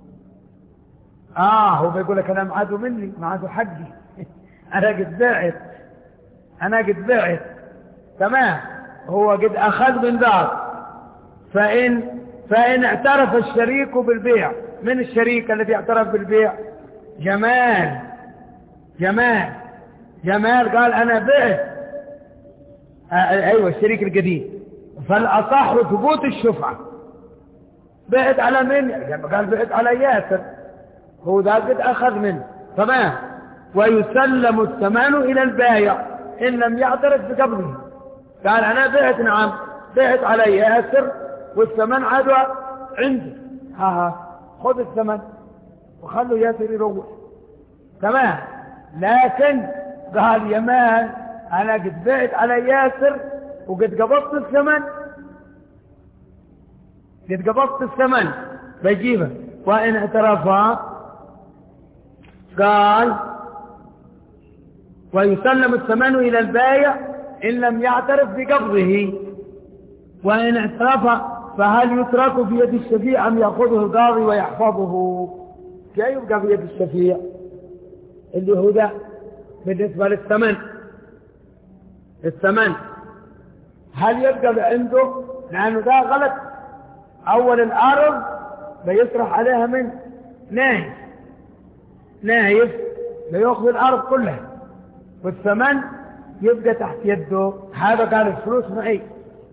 آه هو بيقول لك أنا معاده مني، معاده حقي. أنا قد بعت، أنا قد بعت. تمام. هو قد أخذ من ذاك. فإن فإن اعترف الشريك بالبيع، من الشريك الذي اعترف بالبيع؟ جمال. جمال جمال قال أنا بعت. آه أيوة الشريك القديم. فالأصح ثبوت الشفعة. بعت على من؟ قال بعت على ياسر، هو ذا قد أخذ منه. تمام. ويسلم الثمن إلى البائع إن لم يعترف بقبضه. قال أنا بعت، نعم بعت على ياسر والثمن عاد عندي. ها ها خذ الثمن وخلوا ياسر يروح. تمام. لكن قال يمان أنا قد بعت على ياسر وقد قبضت الثمن، قد قبضت الثمن بجيبه. وإن اعترفها قال ويسلم الثمن إلى البائع إن لم يعترف بقبضه. وإن اعترف فهل يترك في يد الشفيع أم يأخذه القاضي ويحفظه؟ كيف يبقى في يد الشفيع اللي هو ده بالنسبة للثمن؟ الثمن هل يبقى عنده؟ لأنه ده غلط. أول الأرض بيصرح عليها من نايف، نايف بيأخذ الأرض كلها والثمن يبقى تحت يده. هذا قال الفلوس معي.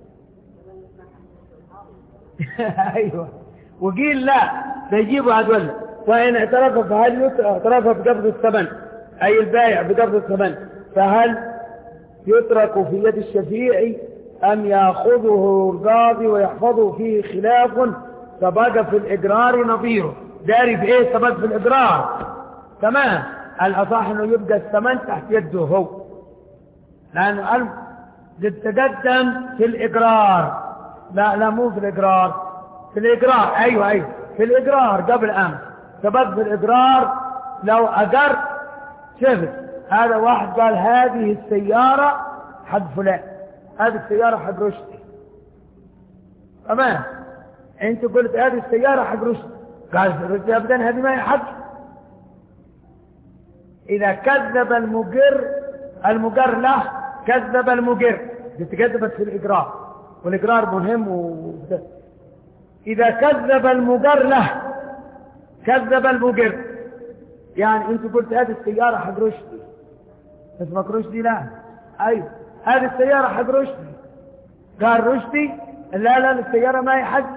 أيوة. وقيل لا بيجيبوا هذول. وإن اعترف فهل يترك بقبض الثمن، أي البائع بقبض الثمن، فهل يترك في يد الشفيع أم يأخذه القاضي ويحفظه؟ فيه خلاف سبق في الإقرار نظيره. داري في إيه سبق في الإقرار؟ تمام. الأصح أنه يبقى الثمن تحت يده هو، لأنه قد تقدم في الإقرار. لا لا مو في الإقرار، في الإقرار. أيوة أيوة في الإقرار قبل أمس سبق في الإقرار. لو أقر شفت هذا واحد قال هذه السيارة حق فلان، هذه السيارة حق رشدي. تمام. أنت قلت هذه السيارة حق رشدي، قال رشدي أبدا هذه ما هي حق. إذا كذب المقر، المقر له كذب المقر، تكذبت في الإقرار والإقرار مهم. و... إذا كذب المقر له كذب المقر، يعني أنت قلت هذه السيارة حق رشدي، اسمك رشدي؟ لا. أيوة هذه السيارة حق رشدي. قال رشدي لا لا السيارة ما هي حق.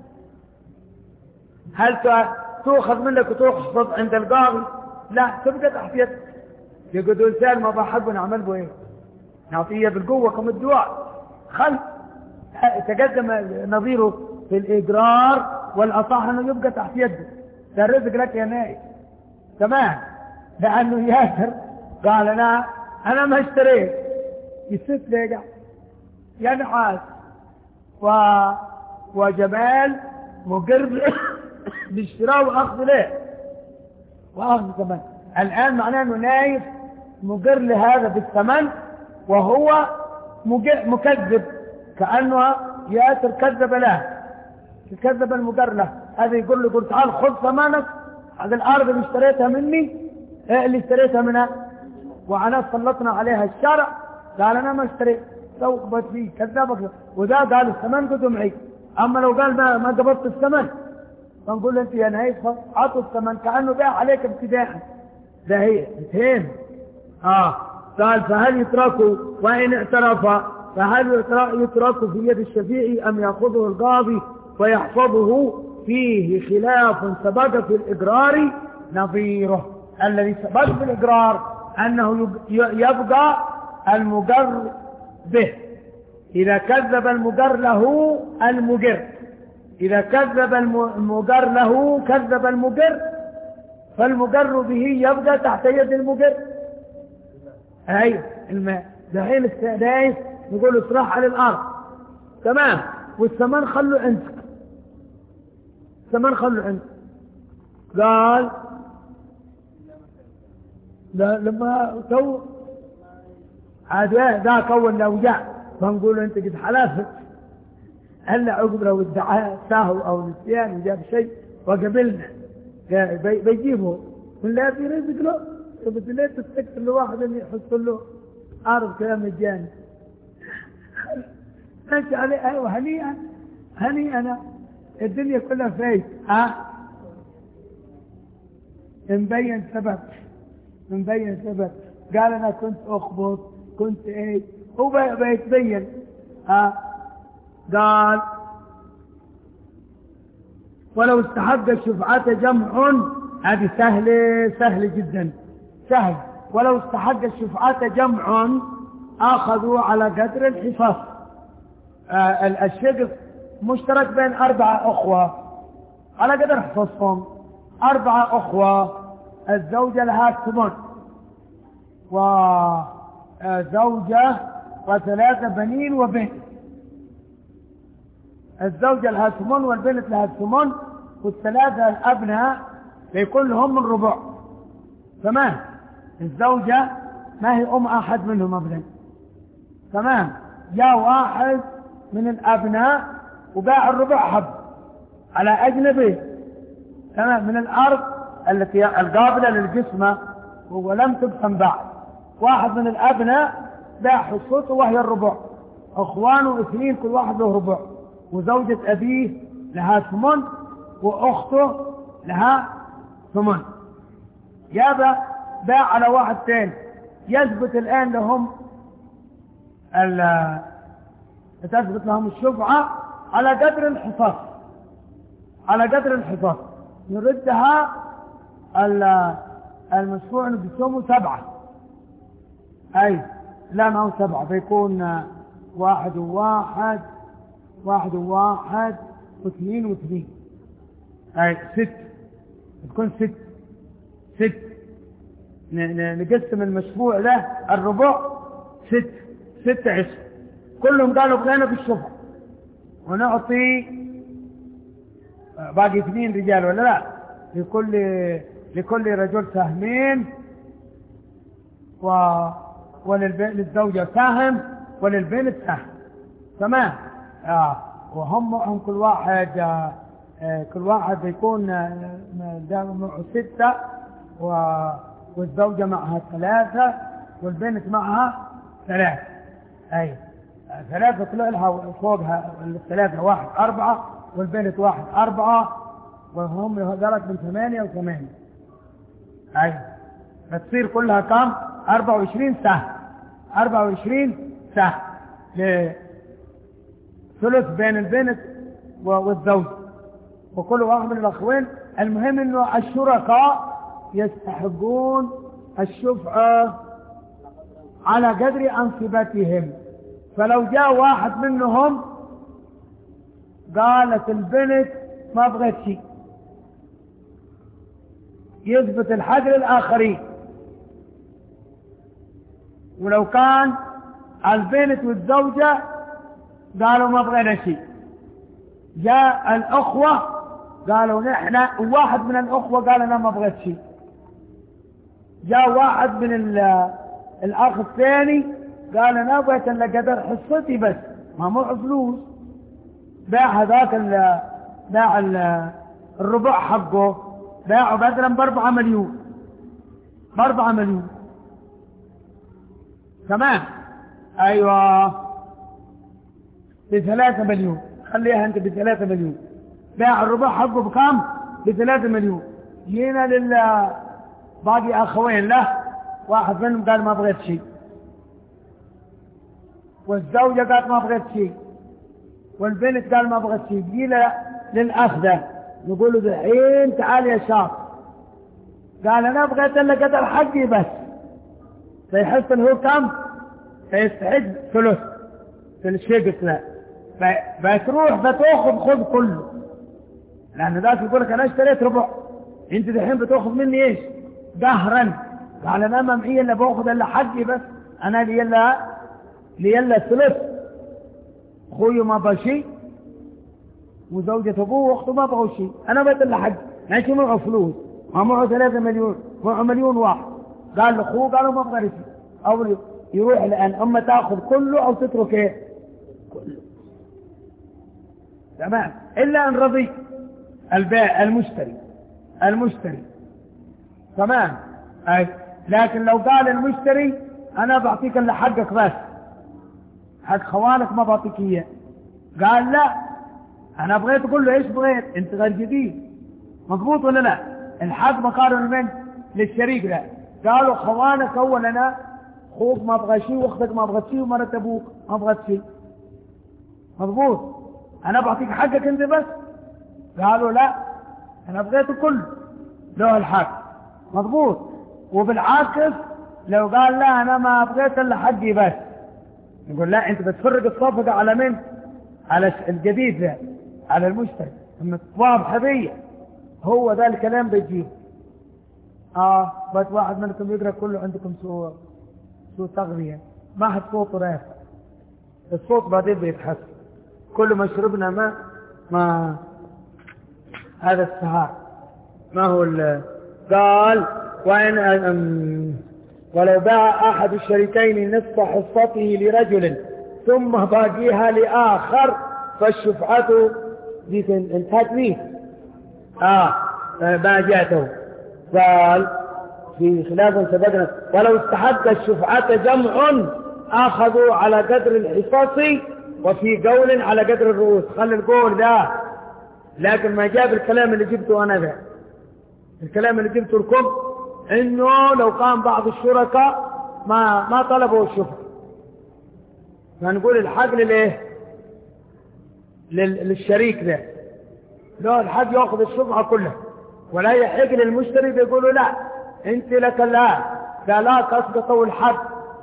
هل تأخذ منك وتحفظ عند القاضي؟ لا، تبقى تحت يدك. يقولوا إنسان ما بحقه نعمل به إيه؟ نعطيه بالقوة كم الدعاء. خل تقدم نظيره في الإقرار والأصح أنه يبقى تحت يده. ده الرزق لك يا نائب. تمام. لأنه ياسر قال أنا أنا ما اشتريت، يسد ليقع ينعاد و... وجمال مقر بالشراء وأخذ له وأخذ ثمن. الآن معناه أنه نايف مقر لهذا بالثمن وهو مكذب، كأنه ياسر كذب له. كذب المجر له. هذا يقول له يقول تعال خذ ثمنك هذه الأرض اللي اشتريتها مني، إيه اللي اشتريتها منها وعناس سلطنا عليها الشرع، قال أنا ما اشتريت توقفت فيه كذبك، وده قال الثمن قد معي. أما لو قال ما ما قبضت الثمن فنقول له أنت يا نهيس عطوا الثمن كأنه باع عليك ابتداء. ده هي فهم. آه قال فهل يتركوا وإن اعترف فهل يترك في يد الشفيع أم يأخذه القاضي ويحفظه؟ فيه خلاف سبق في الإقرار نظيره. الذي سبق في الإقرار أنه يبقى المقر به إذا كذب المقر له المقر، إذا كذب المقر له كذب المقر، فالمقر به يبقى تحت يد المقر. أيوة الماء دحين السادايس نقول اطرح على الأرض تمام، والثمن خلوا عندك، الثمن خلوا عندك. قال لا لما تو عاد ذاك أول لو جاء فنقول أنت قد حلفت، هلا عقب لو ادعى سهو أو نسيان وجاب شيء وقبلنا بيجيبه من لا في رزق له، طب ليه تستكتر لواحد اللي يحط له أرض كلام مجاني ماشي عليه. أيوة هنيئا هنيئا الدنيا كلها فايت. ها مبين سبب مبين سبب قال أنا كنت أخبط كنت إيه هو بيتبين. ها قال ولو استحق الشفعة جمع، هذه سهلة سهلة جدا سهل. ولو استحق الشفعة جمع أخذوا على قدر الحصص. آه الشقق مشترك بين أربعة أخوة على قدر حصصهم. أربعة أخوة، الزوجة لها الثمن وزوجة وثلاثة بنين وبنت. الزوجة لها الثمن والبنت لها الثمن والثلاثة الأبناء يكون لهم الربع. تمام. الزوجة ما هي أم أحد منهم أبدا. تمام. جاء واحد من الأبناء وباع الربع حب على أجنبي تمام من الأرض التي القابلة للجسمة ولم تقسم بعد. واحد من الأبناء باع حصته وهي الربع، أخوانه اثنين كل واحد له ربع، وزوجة أبيه لها ثمن وأخته لها ثمن. جاب باع على واحد ثاني، يثبت الآن لهم تثبت لهم الشفعة على قدر الحصص، على قدر الحصص نردها المشفوع بيسموا سبعة. أي لا ما هو سبعة، بيكون واحد وواحد واحد وواحد واثنين واثنين، أي ست، بتكون ست ست. نقسم المشفوع له الربع ست ست عشر، كلهم قالوا بغينا بالشفع، ونعطي باقي اثنين رجال ولا لا، لكل لكل رجل سهمين و وللزوجة سهم وللبنت سهم. تمام. آه. وهم هم كل واحد آه كل واحد يكون آه معه ستة و... والزوجة معها ثلاثة والبنت معها ثلاثة. أي آه ثلاثة طلع لها فوقها الثلاثة واحد أربعة والبنت واحد أربعة وهم ذلك من ثمانية وثمانية. أي فتصير كلها كم؟ أربعة وعشرين سهم. أربعة وعشرين سهم ثلث بين البنت والزوج وكل واحد من الأخوين. المهم أنه الشركاء يستحقون الشفعة على قدر أنصبتهم. فلو جاء واحد منهم قالت البنت ما بغيت شيء، يثبت الحق للآخرين. ولو كان البنت والزوجة قالوا ما بغينا شيء، جاء الأخوة قالوا نحن، وواحد من الأخوة قال أنا ما بغيت شيء، جاء واحد من الأخ الثاني قال أنا بغيت إلا قدر حصتي بس ما معه فلوس، باع هذاك باع الربع حقه، باعه بدلا باربعة مليون، باربعة مليون. تمام. ايوه بثلاثة مليون، خليها انت بثلاثة مليون. باع الربع حقه بكام؟ بثلاثة مليون. جينا لل باقي اخوين له، واحد منهم قال ما بغيت شيء، والزوجة قالت ما بغيت شيء، والبنت قال ما بغيت شيء. جينا للاخ ده نقول له الحين تعال يا شاب، قال انا بغيت الا قدر حقي بس. فيحس انه هو كم؟ فيستحق ثلث في الشيء لا، فتروح فتاخذ خذ كله، لان ذاك يقول لك انا اشتريت ربع، انت الحين بتاخذ مني ايش؟ قهرا. قال انا ما معي الا باخذ الا حقي بس، انا لي الا لي الا الثلث. اخوي ما بغى شيء، وزوجة ابوه واخته ما بغوا شيء، انا بغيت الا حقي. ماشي معه فلوس، ما معه ثلاثة مليون، معه مليون واحد. قال لاخوه قالوا ما بغى شيء، او يروح الان اما تاخذ كله او تترك ايه؟ كله. تمام. الا ان رضي البائع المشتري المشتري تمام. أي. لكن لو قال المشتري انا بعطيك الا حقك بس، حق خوانك ما بعطيك اياه، قال لا انا بغيت اقول له ايش بغيت؟ انت غير جديد، مضبوط ولا لا؟ الحق مقارن من للشريك ده. قالوا خوانك اولنا، اخوك ما بغى شيء، واختك ما بغت شيء، ومرت ابوك ما بغت شيء، مضبوط. انا بعطيك حقك انت بس. قالوا لا انا بغيته كله له الحق، مضبوط. وبالعكس لو قال لا انا ما بغيت الا حقي بس، نقول لا انت بتفرق الصفقه على من؟ على الجديد ده، على المشتري. اما واضحه بيه، هو ده الكلام بيجيب. اه بس واحد منكم يقرا كله عندكم سوء سوء تغذيه، ما حد صوته رافع، الصوت بعدين بيتحسن. كل ما شربنا ماء ما هذا السهار ما هو قال وإن ولو باع أحد الشريكين نصف حصته لرجل ثم باقيها لآخر فالشفعة دي انتهت ليه آه ما جاءته. قال في خلاف سبقنا ولو استحق الشفعة جمع أخذوا على قدر الحصص، وفي قول على قدر الرؤوس. خلي القول ده، لكن ما جاب الكلام اللي جبته أنا ذا. الكلام اللي جبته لكم إنه لو كان بعض الشركاء ما ما طلبوا الشفعة، فنقول الحق للإيه؟ للشريك ذا، له الحق يأخذ الشفعة كلها، ولا يحق للمشتري بيقولوا لا أنت لك لا لا لا تسقطوا الحق،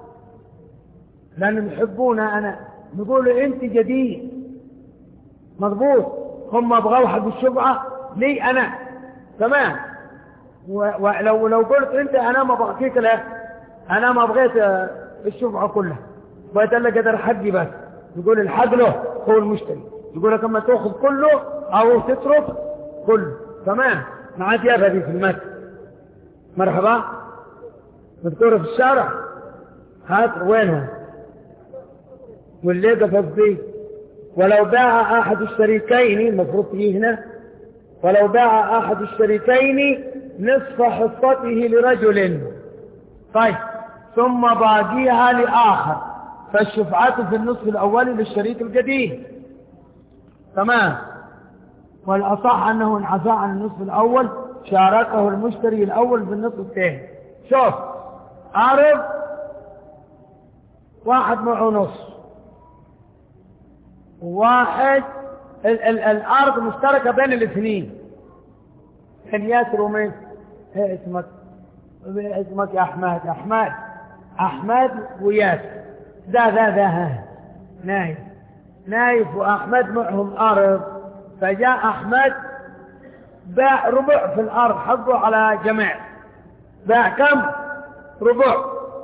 لأنهم يحبونا. أنا نقول أنت جديد، مضبوط، هم بغوا حق الشفعة لي أنا تمام. ولو لو قلت أنت أنا ما بغيت له، أنا ما بغيت الشفعة كلها، بغيت له قدر حقي بس، يقول الحق له هو المشتري، يقول لك أما تأخذ كله أو تترك كله تمام. مع ديابة دي في المسجد مرحبا مذكورة في الشارع، هات وينهم واللي قفز بيه. ولو باع أحد الشريكين، المفروض فيه هنا ولو باع أحد الشريكين نصف حصته لرجل طيب ثم باقيها لآخر فالشفعة في النصف الأول للشريك الجديد تمام. والأصح أنه انعفى عن النصف الأول شاركه المشتري الأول في النصف الثاني. شوف عارف واحد معه نص، واحد ال ال الأرض مشتركة بين الاثنين، كان ياسر ومين؟ ايه اسمك؟ اسمك يا أحمد. أحمد أحمد وياسر، ذا ذا ذا نايف نايف وأحمد معهم أرض، فجاء أحمد باع ربع في الأرض حقه على جميع. باع كم؟ ربع.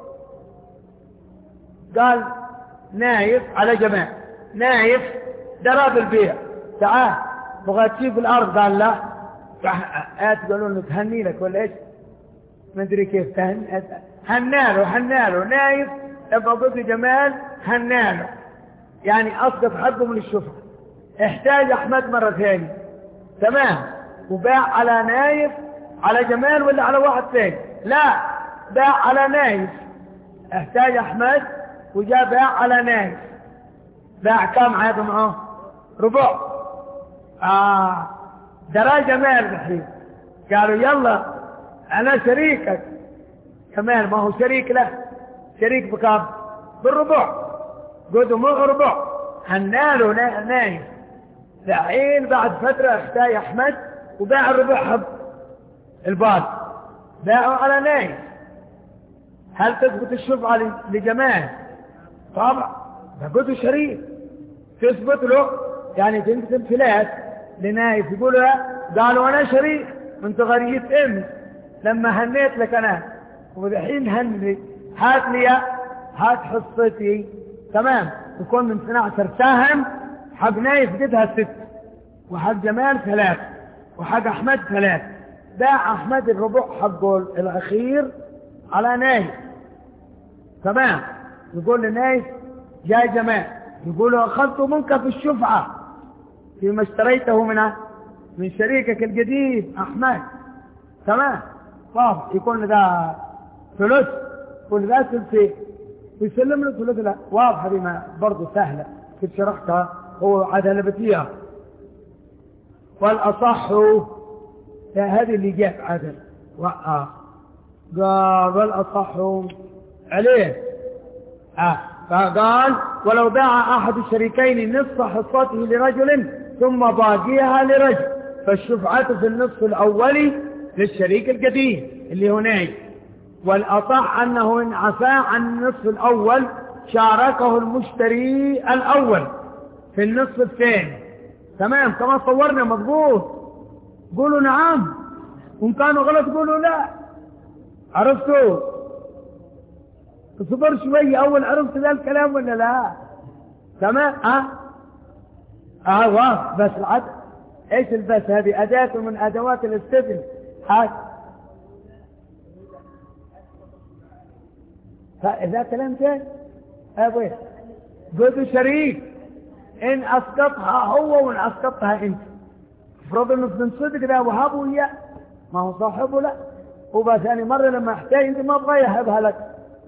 قال نايف على جميع، نايف دراب البيع، تعال بغى تجيب الأرض. قال لا، آت قالوا له تهني لك ولا إيش ما أدري كيف تهن هناله هناله نايف يبقى قلت جمال هناله، يعني أسقط حقه من الشفعة. احتاج أحمد مرة ثانية تمام، وباع على نايف على جمال ولا على واحد ثاني؟ لا، باع على نايف، احتاج احمد وجاء باع على نايف، باع كم عاد معه؟ ربع. اه درى جمال الحين، قالوا يلا انا شريكك. جمال ما هو شريك له، شريك بكام؟ بالربع. قدوا معه ربع، هناله نايف. الحين بعد فترة احتاج احمد وباع الربع حب البال، باعوا على نايف. هل تثبت الشفعة لجمال؟ طبعا، قدوا شريك تثبت له، يعني تنتم ثلاث لنايف يقول له قالوا انا شريك انت غريت امس لما هنيت لك انا، والحين هني هات لي هات حصتي. تمام، يكون من اثنا عشر سهم، حق نايف قدها ست، وحق جمال ثلاث، وحق احمد ثلاث. باع احمد الربع حقه الاخير على نايف. تمام، يقول لنايف جاء جمال يقول له اخذت منك في الشفعة فيما اشتريته من من شريكك الجديد احمد. تمام، طب يكون ده ثلث، يكون ده ثلثين، ويسلم له ثلث. لا واضحه دي، ما برضه سهله كنت شرحتها، هو عدل بتيها. والاصح هذه اللي جاء عدل وقع قال والاصح عليه. آه. فقال ولو باع أحد الشريكين نصف حصته لرجل ثم باقيها لرجل فالشفعة في النصف الأولي للشريك القديم اللي هناك. والأصح أنه إن عفى عن النصف الأول شاركه المشتري الأول في النصف الثاني. تمام، كما صورنا مضبوط؟ قولوا نعم، وإن كانوا غلط قولوا لا. عرفتوا؟ اصبر شوية أول، عرفت ذا الكلام ولا لا؟ تمام. ها اه واضح. بس العد ايش البس؟ هذه أداة من أدوات الاستثناء. هات فإذا كلام ثاني أبوي قلت شريك إن أسقطها هو وإن أسقطها أنت، افرض إنه من صدق ده وهبه إياه، ما هو صاحبه لا، وبس ثاني مرة لما احتاج أنت ما أبغى يهبها لك،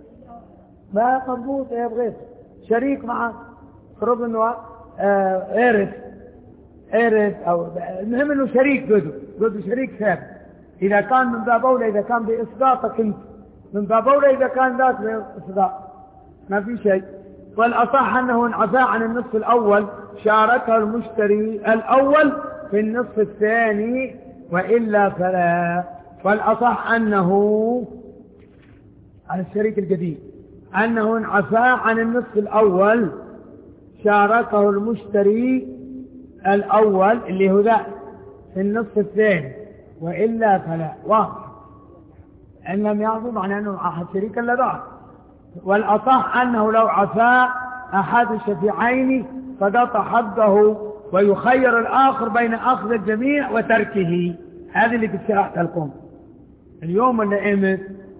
ما مضبوط يا بغيت شريك معك. افرض إنه إرث إرث أو المهم إنه شريك قدو قدو شريك ثابت. إذا كان من باب أولى إذا كان بإسقاطك أنت، من باب أولى إذا كان ذات بإسقاط ما في شيء. والأصح أنه إن عفى عن النصف الأول شاركه المشتري الأول في النصف الثاني وإلا فلا. والأصح أنه على الشريك الجديد أنه إن عفى عن النصف الأول شاركه المشتري الأول اللي هو ذا في النصف الثاني وإلا فلا. واضح إن لم يعفو معنى أنه أحد شريك إلا ذا. والأصح أنه لو عفى أحد الشفيعين فقط حقه ويخير الآخر بين أخذ الجميع وتركه. هذه اللي كنت شرحتها لكم اليوم ولا إمت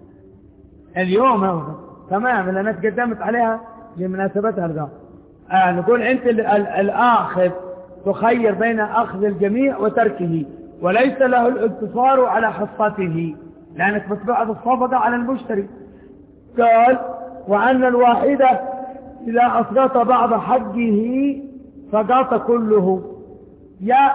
اليوم هو تمام اللي أنا تقدمت عليها لمناسبتها لذا. آه نقول أنت الآخذ تخير بين أخذ الجميع وتركه وليس له الاقتصار على حصته لأنك بتبعد الصفقة على المشتري. قال وأن الواحدة إذا أسقط بعض حقه سقط كله. يا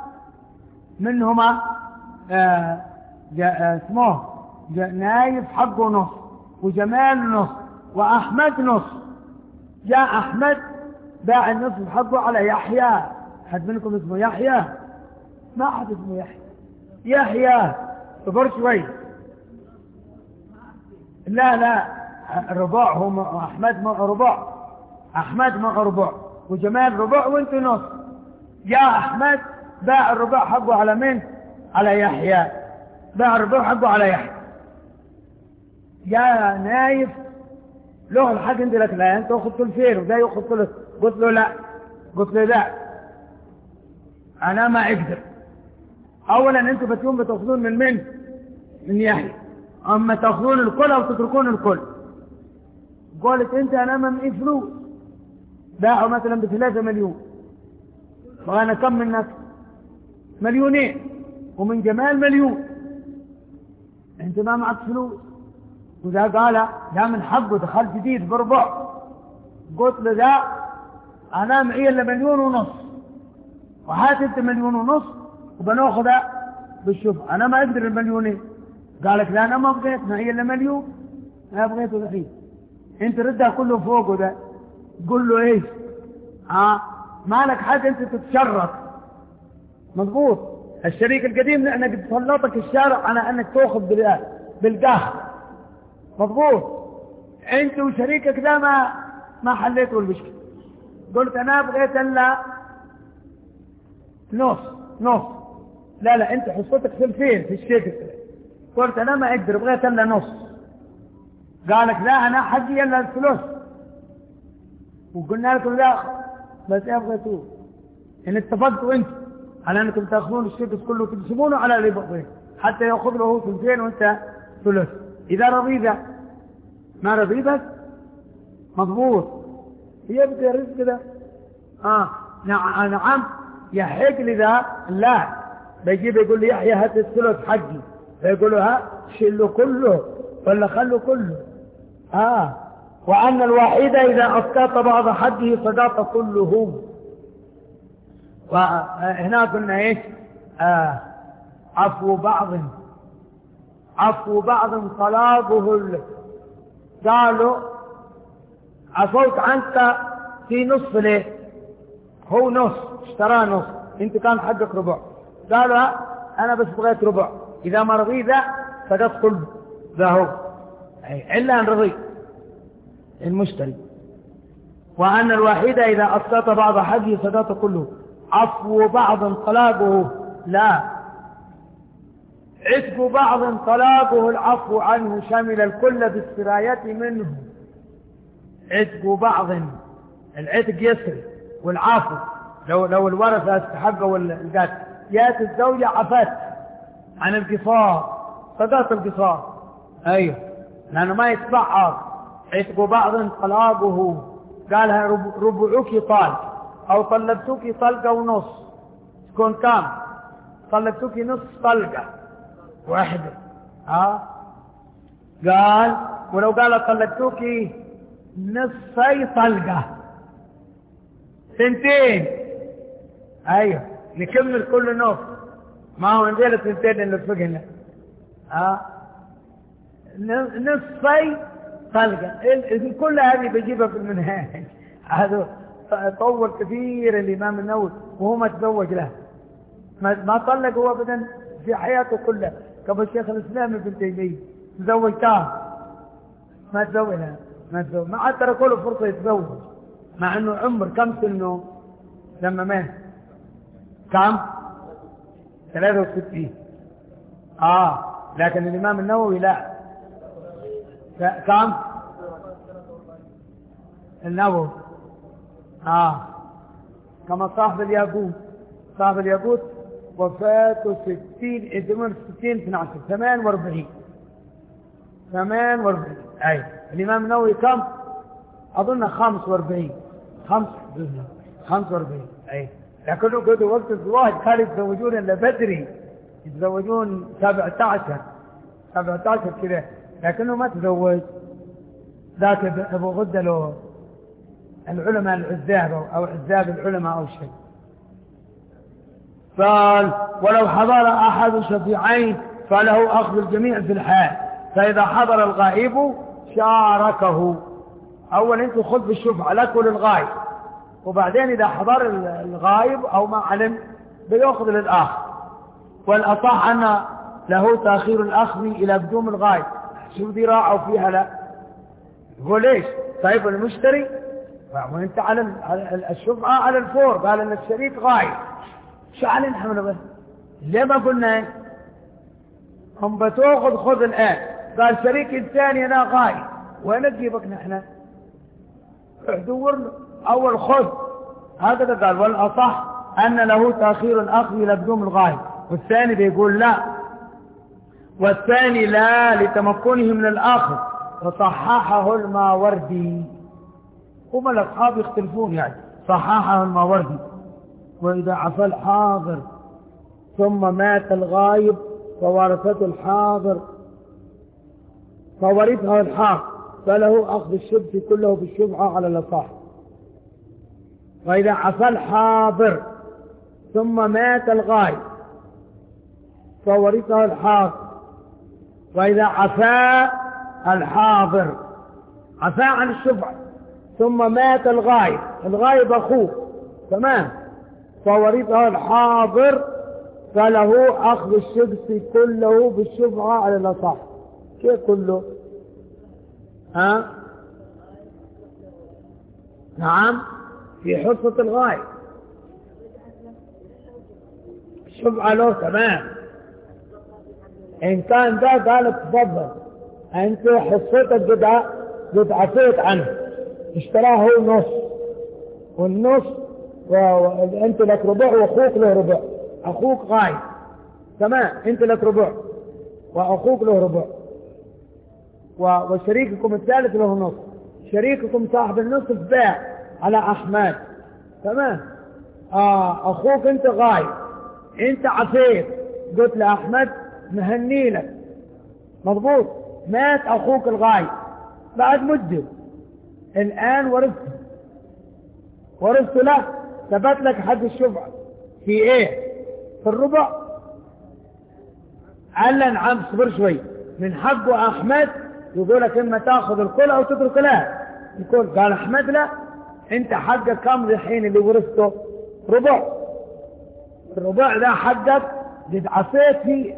منهما آه اسمه نايف حقه نص وجمال نص وأحمد نص. جاء أحمد باع النصف حقه على يحيى. حد منكم اسمه يحيى؟ ما حد اسمه يحيى. يحيى صبر شوي. لا لا ربع هو أحمد مع ربع. أحمد مع ربع وجمال ربع وانت نص. جاء أحمد باع الربع حقه على من؟ على يحيى. باع الربع حقه على يحيى. جاء نايف له الحق عندي لك لا انت اخذ ثلثين وده ياخذ ثلث. قلت له لا قلت له لا انا ما اقدر. اولا انتوا بتقوم بتاخذون من من من يحيى اما تاخذون الكل او تتركون الكل. قلت انت انا ما معي فلوس. باعوا مثلا بثلاثة مليون وانا كم منك مليونين ومن جمال مليون، انت ما معك فلوس. وذا قال لا من حقه دخل جديد بربع. قلت له لا انا معي الا مليون ونص، وهات انت مليون ونص وبناخذها بالشوف، انا ما اقدر المليونين. قالك لا انا ما بغيت، معي الا مليون ما بغيته الحين، انت ردها كله فوقه ده. قول له ايش؟ ها مالك حاجه انت تتشرط. مضبوط. الشريك القديم انا قد سلطك الشارع على انك تاخذ بالقهر. مضبوط. انت وشريكك ده ما ما حليتوا المشكله. قلت انا بغيت الا نص نص. لا لا انت حصتك ثلثين في الشركه. قلت انا ما اقدر، بغيت الا نص. قالك لا انا حقي الا الثلث. وقلنا لكم لا بس ايه بغيتوه؟ ان اتفقتوا انت على انكم تاخذون الشركه كله وتقسمونه على اللي بغيت، حتى ياخذ له هو ثلثين وانت ثلث. اذا رضي ذا ما رضي بس. مضبوط. يبقى رزق ده. اه نعم نعم يحق لي ذا. لا بيجيب يقول لي يحيى هات الثلث حقي، فيقول له ها شيله كله ولا خله كله. اه وأن الواحدة إذا أسقط بعض حده سقط كله. وهنا قلنا ايش؟ آه عفو بعض عفو بعض طلاقه ال... قالوا عفوت عنك في نصف ليه؟ هو نص اشتراه نص، انت كان حقك ربع. قالوا انا بس بغيت ربع، اذا ما رضي ذا سقط كله. ذا هو الا ان رضي المشتري. وأن الواحدة إذا أسقط بعض حده سقط كله. عفو بعض طلاقه لا، عتق بعض طلاقه العفو عنه شمل الكل بالسراية منه. عتق بعض، العتق يسري والعفو لو لو الورثة استحقوا القتل. يأتي الزوجة عفت عن القصاص سقط القصاص. أيوه لأنه ما يتبعض. عتق بعض طلاقه قالها ربعك طالق او طلقتك طلقه ونص. تكون كام؟ طلقتك نص طلقه واحده. ها قال ولو قال طلقتك نصي طلقه سنتين. ايوه نكمل كل نص، ما هو عندنا سنتين اللي فقنا. ها نصي طلقة. كل هذه بجيبها في المنهاج. هذا طول كثير الإمام النووي وهو ما تزوج له، ما طلق هو أبدا في حياته كلها. قبل شيخ الإسلام ابن تيمية تزوج كام؟ ما تزوج لها، ما تزوج، ما عاد تركوا له فرصة يتزوج، مع إنه عمر كم سنه لما مات؟ كم؟ ثلاثة وستين. آه لكن الإمام النووي لا. كم؟ النووي آه كما صاحب الياقوت. صاحب الياقوت وفاته ستين ادمر ستين اثنى عشر ثمان واربعين ثمان واربعين. أي الإمام النووي كم؟ أظن خمس واربعين خمس خمس واربعين. أي لكنه قدوا وقت الزواج كانوا يتزوجون إلا بدري، يتزوجون سبعة عشر سبعة عشر كده، لكنه ما تزوج. ذاك أبو غدة له العلماء العزاب أو عزاب العلماء أو شيء. قال ولو حضر أحد شفيعين فله أخذ الجميع في الحال، فإذا حضر الغائب شاركه. أول أنت خذ بالشفعة لك وللغائب، وبعدين إذا حضر الغائب أو ما علم بيأخذ للآخر. والأصح أن له تأخير الأخذ إلى قدوم الغائب. شو دي راعوا فيها؟ لا هو ليش؟ طيب المشتري وانت على الشفعة على الفور، قال ان الشريك غايب، شو علينا نحن بس؟ ليه ما قلنا هم بتاخذ خذ الآن؟ قال شريك الثاني انا غايب، وين نجيبك نحن؟ دور له اول خذ هكذا. قال والاصح ان له تاخير الاخذ الى قدوم الغايب، والثاني بيقول لا، والثاني لا لتمكنه من الآخر، وصححه الماوردي. هم الأصحاب يختلفون يعني، صححه الماوردي. وإذا عفى الحاضر ثم مات الغائب فورثته الحاضر فورثه الحاضر فله أخذ السدس كله بالشفعة على الأصح. وإذا عفى الحاضر ثم مات الغائب فورثه الحاضر، وإذا عفى الحاضر عفى عن الشفعة ثم مات الغائب، الغائب أخوه تمام، فورثه الحاضر فله أخذ السدس كله بالشفعة على الأصح. كيف كله؟ ها؟ نعم، في حصة الغائب الشفعة له تمام. إن كان ده قال تفضل أنت حصتك قد قد عفيت عنه، اشتراه هو نص والنص وأنت لك ربع وأخوك له ربع، أخوك غايب تمام، أنت لك ربع وأخوك له ربع، وشريككم الثالث له نص، شريككم صاحب النصف باع على أحمد تمام. آه أخوك أنت غايب، أنت عفيت قلت لأحمد مهني لك مضبوط، مات أخوك الغايب بعد مدة، الآن ورثته ورثته له، ثبت لك حد الشفعة في إيه؟ في الربع. قال له نعم صبر شوي، من حقه أحمد يقول لك إما تأخذ الكل أو تترك له الكل. قال أحمد لا، أنت حقك كم الحين اللي ورثته؟ ربع، الربع ده حقك قد عفيت فيه،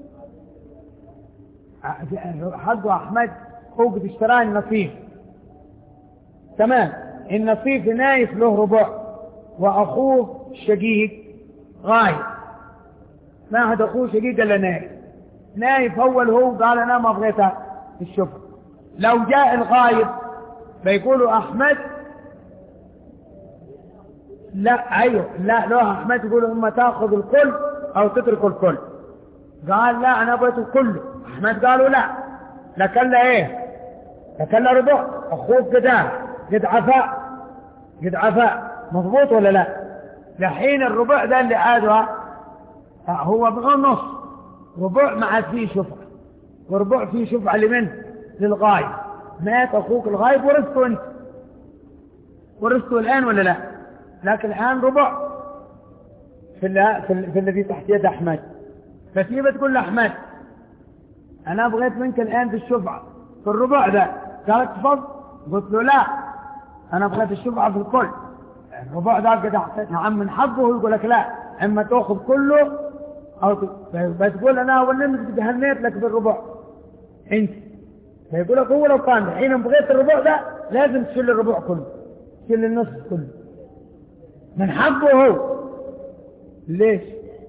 حقه أحمد هو قد اشتراه النصيف تمام، النصيف نايف له ربع وأخوه شقيق غايب، ما هذا أخوه شقيق إلا نايف، نايف أول هو قال أنا ما بغيتها الشفعة. لو جاء الغايب فيقولوا أحمد لا، أيوه لا له أحمد يقولوا إما تأخذ الكل أو تترك الكل. قال لا أنا بغيت كله، أحمد قالوا لا، لكن لا إيه، لكن لا ربع، أخوك قدام قد عفاء قد عفاء مضبوط ولا لا؟ لحين الربع ده اللي عادها هو بغير نص، ربع مع فيه شفعة، وربع فيه شفعة لمن؟ للغايب، مات أخوك الغايب ورثته أنت، ورثته الآن ولا لا؟ لكن الآن ربع في, في, في الذي تحت يد أحمد، فتيجي تقول لأحمد أنا بغيت منك الآن في الشفعة في الربع ده، قال تفضل، قلت له لا أنا بغيت الشفعة في الكل، الربع ده قد أحسن نعم من حقه، يقول لك لا إما تأخذ كله أو بتقول أنا أولا قد هنيت لك بالربع أنت، فيقول لك هو لو كان حين بغيت الربع ده لازم تشيل الربع كله، تشيل النص كله من حقه هو. ليش؟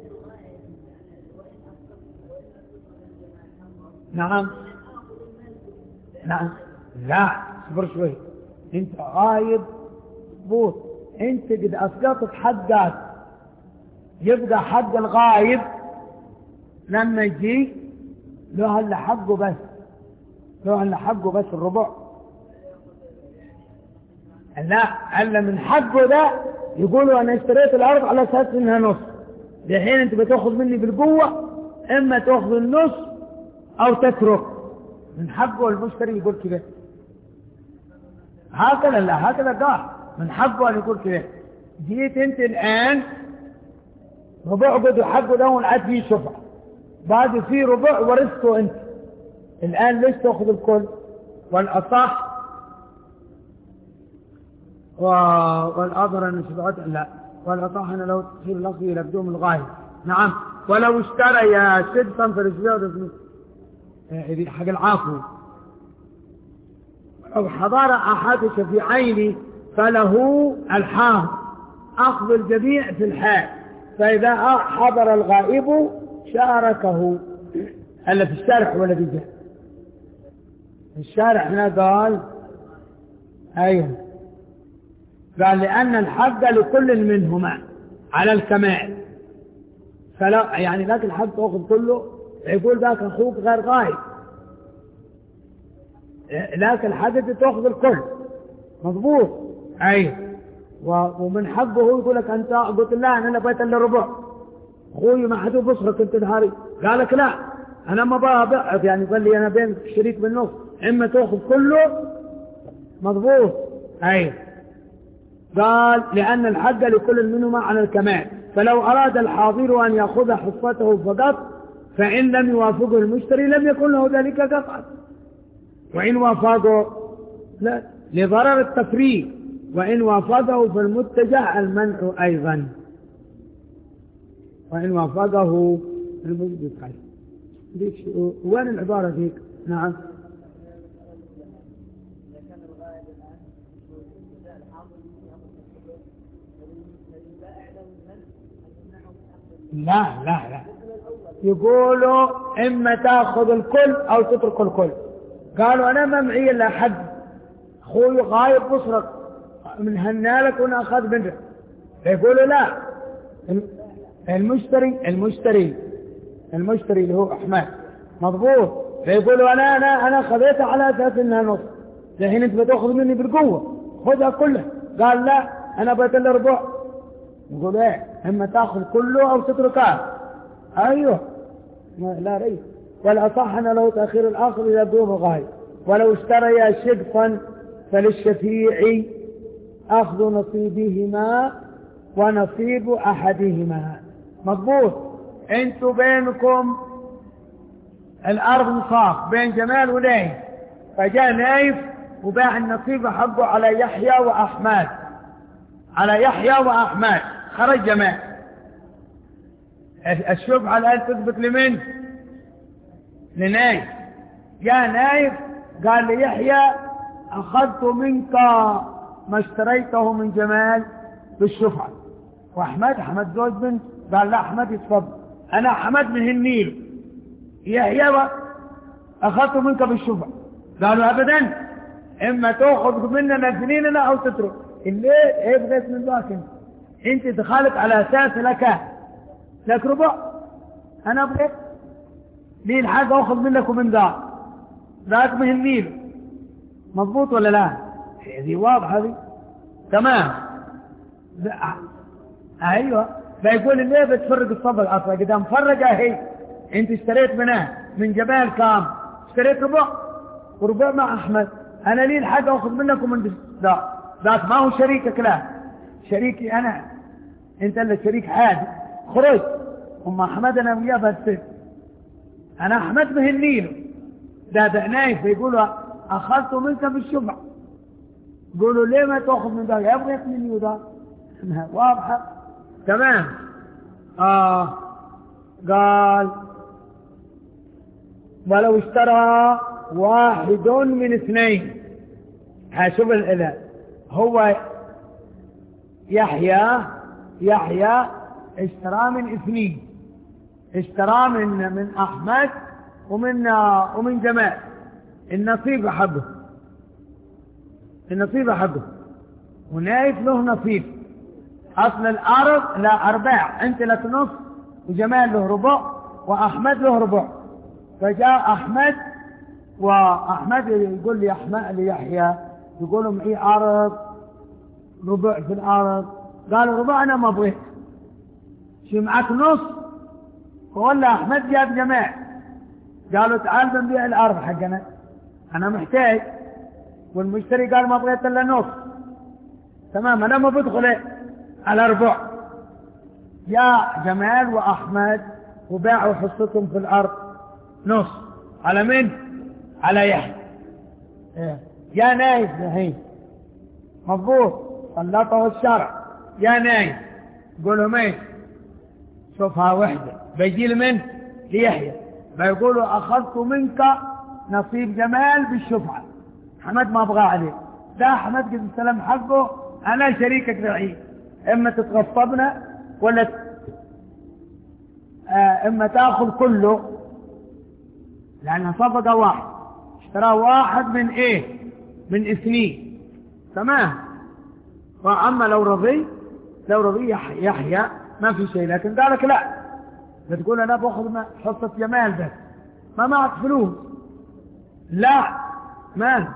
نعم نعم لا صبر شوي، انت غايب بوت، انت قد اسقطت حقك، يبقى حق الغايب لما يجي له اللي حقه بس، له اللي حقه بس الربع، لا الا من حقه ده يقولوا انا اشتريت الارض على اساس انها نص، الحين انت بتاخذ مني بالقوه، اما تاخذ النص او تترك، من حقه المشتري يقول كده، هكذا لا هكذا قال من حقه ان يقول كده. جيت انت الان ربع قد حقه ده ونعد فيه شفعه، بعد فيه ربع ورثته انت، الان ليش تاخذ الكل؟ والاصح والأظهر أن شفعته لا، والأصح أن لو تصير الأخذ إلى بدون الغاية نعم. ولو اشترى يا سدسا فرسلوه هذه حق العافو، أو حضر أحد شفيعين فله الحاضر أخذ الجميع في الحال، فإذا حضر الغائب شاركه. ألا في الشارع ولا في الجهة؟ الشارع هنا قال أيوه، قال لأن الحق لكل منهما على الكمال، فلا يعني لكن الحق تأخذ كله، يقول ذاك أخوك غير غايب، لكن الحق تأخذ الكل مضبوط أي، ومن حقه هو يقول لك أنت قلت لا أنا بيت إلا ربع، أخوي ما حدو بصرك أنت نهاري، قال لك لا أنا ما بابعد، يعني قال لي أنا بين الشريك بالنص، إما تأخذ كله مضبوط. أي قال لأن الحق لكل منهما على الكمال، فلو أراد الحاضر أن يأخذ حصته فقط فإن لم يوافقه المشتري لم يكن له ذلك قطعا، وإن وافقه لا لضرر التفريق، وإن وافقه فالمتجه المنع أيضا، وإن وافقه المتجه أيضا. وين العبارة ذيك؟ نعم لا لا لا يقولوا إما تأخذ الكل أو تترك الكل. قالوا أنا ما معي إلا حد أخوي غايب بصرك من هنالك وأنا أخذ منه، يقولوا لا المشتري المشتري المشتري اللي هو أحمد مضبوط، فيقولوا أنا أنا أنا خذيتها على أساس إنها نص، الحين أنت بتأخذ مني بالقوة خذها كلها. قال لا أنا بتل ربع. يقولوا إيه إما تأخذ كله أو تتركها. أيوه لا ريب، والأصح أن له تأخير الآخر إذا دون غايب، ولو اشتريا شقفا فللشفيع أخذ نصيبهما ونصيب أحدهما. مضبوط. انتوا بينكم الأرض نصاف بين جمال ونايف، فجاء نايف وباع النصيب حقه على يحيى وأحمد، على يحيى وأحمد، خرج جمال. الشبهة الآن تثبت لمن؟ لنايف. جاء نايف قال ليحيى أخذت منك ما اشتريته من جمال بالشفعة، وأحمد أحمد زوج بنت قال لا أحمد يتفضل، أنا أحمد من النيل، يحيى أخذت منك بالشفعة. قالوا أبدا إما تأخذ مننا اثنيننا أو تترك. الليل إيه بغيت من ذاك؟ انت انت دخلت على أساس لك لك ربع، أنا بغيت لي الحق أخذ منك ومن ذاك، ذاك من النيل. مضبوط ولا لا؟ هذه واضحة هذه تمام. أيوة بيقول اللي بتفرق الصبر أصلا قدام فرقة هي. انت اشتريت منه من جبال كام؟ اشتريت ربع وربع مع أحمد، أنا لي الحق أخذ منك ومن ذاك، ذاك ما هو شريكك، لا شريكي أنا، انت اللي شريك حاد خرج. أم أحمد أنا وياه بس أنا أحمد به النيل ده ده نايف. يقولوا أخذت منك بالشبع، يقولوا ليه ما تأخذ من ذاك؟ يبغيت مني وذاك. واضحة تمام. آه قال ولو اشترى واحد من اثنين، شوف الإله هو يحيى يحيى اشترى من اثنين، اشترى من من أحمد ومن ومن جمال، النصيب حقه، النصيب حقه، ونايف له نصيب. أصل الأرض لا أرباع، أنت لك نص وجمال له ربع وأحمد له ربع. فجاء أحمد وأحمد يقول لي أحمد ليحيى يقول معي أرض ربع في الأرض، قالوا ربع أنا ما بغيت، شي معك نص؟ ولا أحمد جاب جمال، قالوا تعال بنبيع الأرض حقنا أنا محتاج، والمشتري قال ما بغيت إلا نص. تمام أنا ما بدخل على ربع. يا جمال وأحمد وباعوا حصتهم في الأرض نص على من؟ على يحيى. إيه؟ يا نايف هي مضبوط سلطه الشرع. يا نايف قولوا مين؟ شوفها وحدة بيجي من ليحيى بيقولوا أخذت منك نصيب جمال بالشفعة، حمد ما أبغى عليه، ده أحمد قد السلام حقه، أنا شريكك بعيد، إما تتغصبنا ولا ت... آه إما تأخذ كله، لأنها صفقة واحد، اشترى واحد من إيه؟ من اثنين. تمام. وأما لو رضي لو رضي يحيى ما في شيء، لكن قالك لا بتقول أنا بأخذ حصة جمال بس ما معك فلوس، لا ما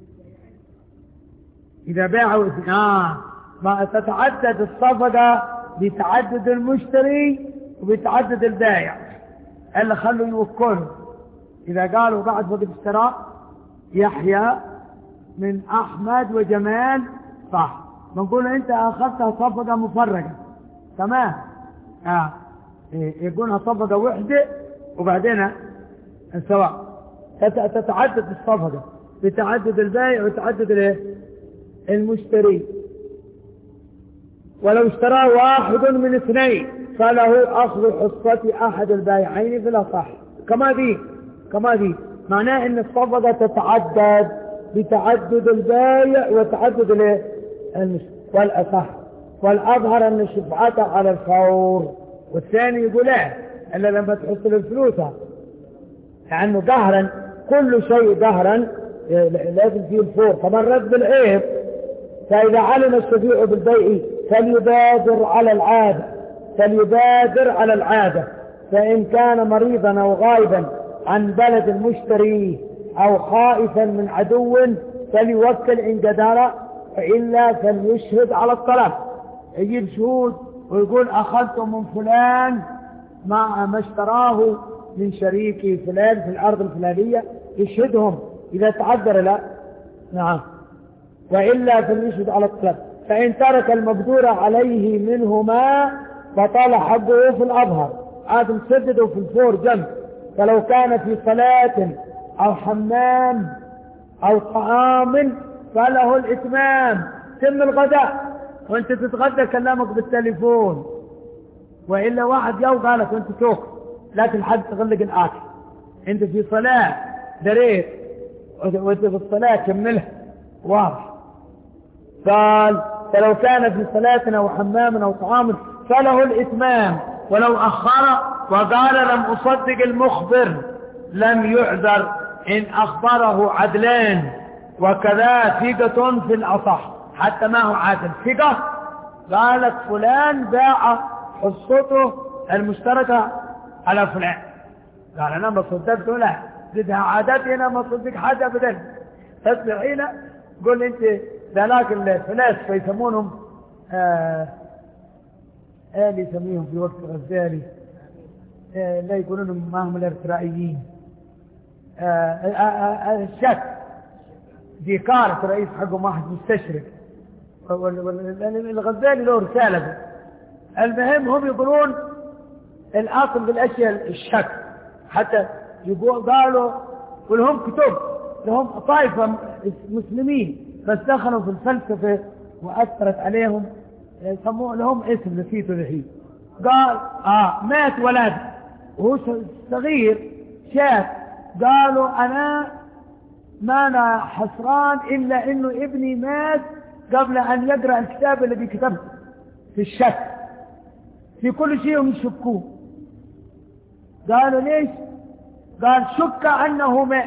إذا باعوا آه ما تتعدد الصفقة بتعدد المشتري وبتعدد البائع اللي خلوا يوكلوا. إذا قالوا بعد وقت اشتراء يحيى من أحمد وجمال صح، بنقول أنت أخذتها صفقة مفرقة تمام. آه. يقولها صفقة وحدة وبعدين سواء تتعدد الصفقة بتعدد البائع وتعدد المشتري. ولو اشترى واحد من اثنين فله أخذ حصة أحد البائعين في الأصح. كما ذي كما ذي معناه أن الصفقة تتعدد بتعدد البائع وتعدد المشتري. والأصح والأظهر أن الشفعة على الفور. والثاني يقول لا إلا لما تحط له فلوسها، لأنه قهرا كل شيء قهرا لازم فيه الفور. فمن رد بالعيب فإذا علم الشفيع بالبيع فليبادر على العادة فليبادر على العادة فإن كان مريضا أو غائبا عن بلد المشتري أو خائفا من عدو فليوكل إن قدر، فإلا فليشهد على الطلب. يجيب شهود ويقول أخذت من فلان ما ما اشتراه من شريكي فلان في الأرض الفلانية، يشهدهم إذا تعذر لا نعم، وإلا فليشهد على الطلب. فإن ترك المقدور عليه منهما فطال حقه في الأظهر، آدم سدده في الفور جنب. فلو كان في صلاة أو حمام أو طعام فله الإتمام. تم الغداء وانت تتغدى كلامك بالتليفون، وإلا واحد يو قالك وانت توك لكن حد تغلق الآكل. انت في صلاة دريت وانت في الصلاة كملها واضح. قال فلو كان في صلاة أو حمام أو طعام فله الإتمام. ولو أخر وقال لم أصدق المخبر لم يعذر إن أخبره عدلان، وكذا ثقة في الأصح. حتى ما هو عادل ثقة قالت فلان باع حصته المشتركة على فلان، قال أنا ما صدقته لا زدها عادتي أنا ما صدق حاجة أبدا. تسمعين قول أنت ذلك الفلاسفة يسمونهم آه آه يسميهم في وقت غزالي آه لا يقولون معهم الارترائيين آه آه آه آه الشك. ديكارت رئيس حقهم واحد مستشرق، الغزالي له رسالة. المهم هم يقولون الأصل بالأشياء الشك. حتى يقول قالوا ولهم كتب لهم طائفة مسلمين بس دخلوا في الفلسفة وأثرت عليهم، يسموه لهم اسم نسيته الحين. قال آه مات ولد وهو صغير شاف، قالوا أنا ما أنا حسران إلا إنه ابني مات قبل أن يقرأ الكتاب الذي كتبته في الشك. في كل شيء هم يشكوه. قالوا ليش؟ قال شك أنه مات.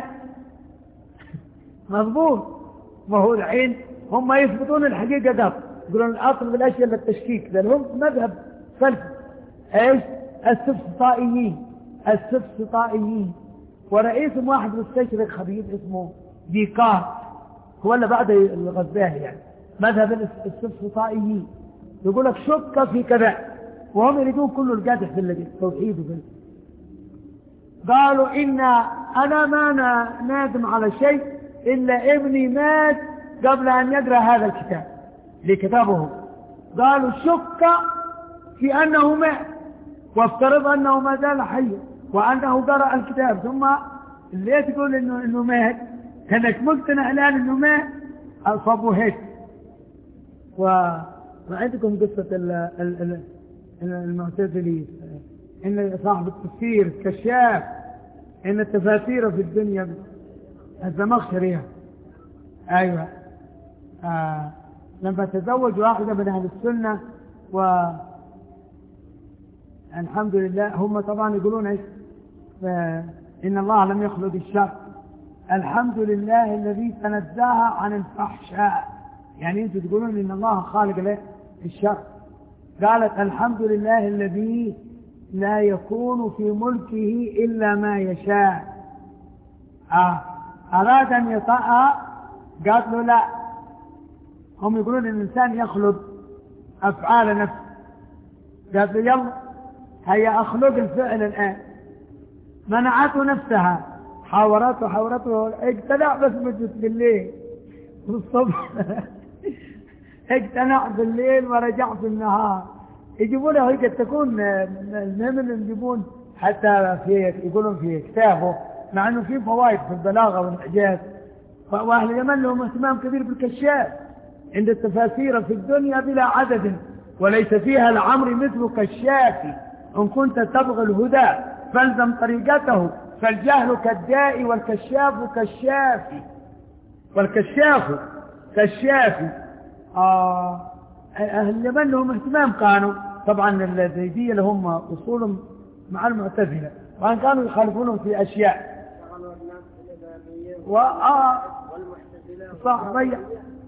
مضبوط. ما هو الحين هم يثبتون الحقيقة ده، يقولون الأصل بالأشياء للتشكيك، لأن هم مذهب فلسفي. ايش؟ السفسطائيين السفسطائيين ورئيسهم واحد مستشرق خبير اسمه ديكارت، هو اللي بعد الغزالي يعني مذهب السفسطائيين. يقول لك شك في كذا وهم يريدون كل القادح في التوحيد وفي. قالوا إن أنا ما نادم على شيء إلا ابني مات قبل أن يقرأ هذا الكتاب لكتابه. قالوا شك في أنه مات وافترض أنه ما زال حيا وأنه قرأ الكتاب، ثم اللي تقول إنه إنه مات كانك مقتنع الآن إنه مات أصابوا هيك. وعندكم قصة المعتزلي إن صاحب التفسير كشاف إن التفاسير في الدنيا الزمخشري أيوة آه لما تزوج واحدة من أهل السنة والحمد لله هم طبعا يقولون إيش إن الله لم يخلق الشر، الحمد لله الذي تنزه عن الفحشاء. يعني أنتم تقولون إن الله خالق له الشر. قالت الحمد لله الذي لا يكون في ملكه إلا ما يشاء. آه. أراد أن يطأها قالت له لا. هم يقولون إن الإنسان يخلق أفعال نفسه قالت له يلا هيا أخلق الفعل الآن. منعته نفسها، حاورته حاورته اقتنع بس بجت بالليل والصبح اقتنع بالليل ورجع في النهار. يجيبوا له هيك تكون المهم يجيبون حتى في يقولون في كتابه، مع انه في فوائد في البلاغه والاعجاز. واهل اليمن لهم اهتمام كبير بالكشاف، عند التفاسير في الدنيا بلا عدد وليس فيها لعمري مثل كشافي، ان كنت تبغي الهدى فالزم طريقته، فالجهل كالداء والكشاف كالشافي، والكشاف كالشافي. آه أهل اليمن لهم اهتمام، كانوا طبعا الزيدية لهم أصولهم مع المعتزلة، وأن كانوا يخالفونهم في أشياء و آه صح ضيع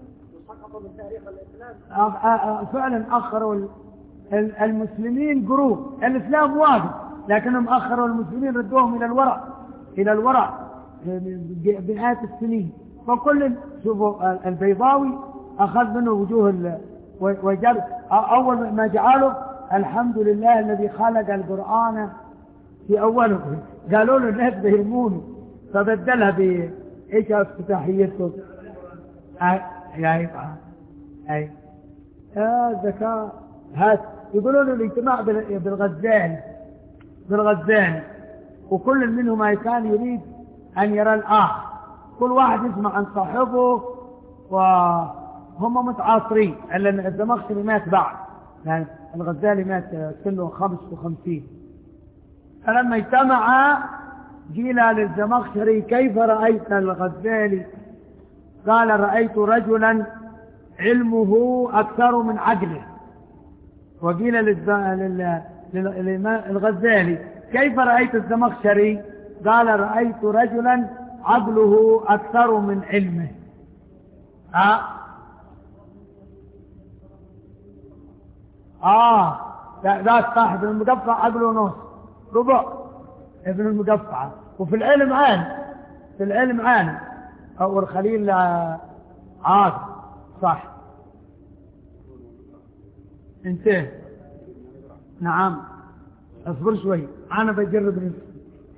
آه آه فعلا أخروا المسلمين قروب. الإسلام واجب لكنهم أخروا المسلمين، ردوهم إلى الورع إلى الورع بمئات السنين. فكل شوفوا البيضاوي أخذ منه وجوه وجل أول ما جعله الحمد لله الذي خلق القرآن في أوله. قالوا له الناس بيرمونه فبدلها بإيش افتتاحيته. أي أي أي يا ذكاء هات. يقولون له الاجتماع بالغزالي بالغزالي وكل منهما كان يريد أن يرى الآخر، كل واحد يسمع عن صاحبه وهم متعاصرين. لأن الزمخشري مات بعد، يعني الغزالي مات سنه خمس وخمسين. فلما اجتمع قيل للزمخشري كيف رأيت الغزالي؟ قال رأيت رجلا علمه أكثر من عقله. وقيل للغزالي كيف رأيت الزمخشري؟ قال رأيت رجلا عقله أكثر من علمه. آه آه ذاك صاحب المقفع عقله نص ربع ابن المقفع، وفي العلم عالم، في العلم عالم. أو الخليل عاد صح انتهى. نعم اصبر شوي انا بجرب نفسي.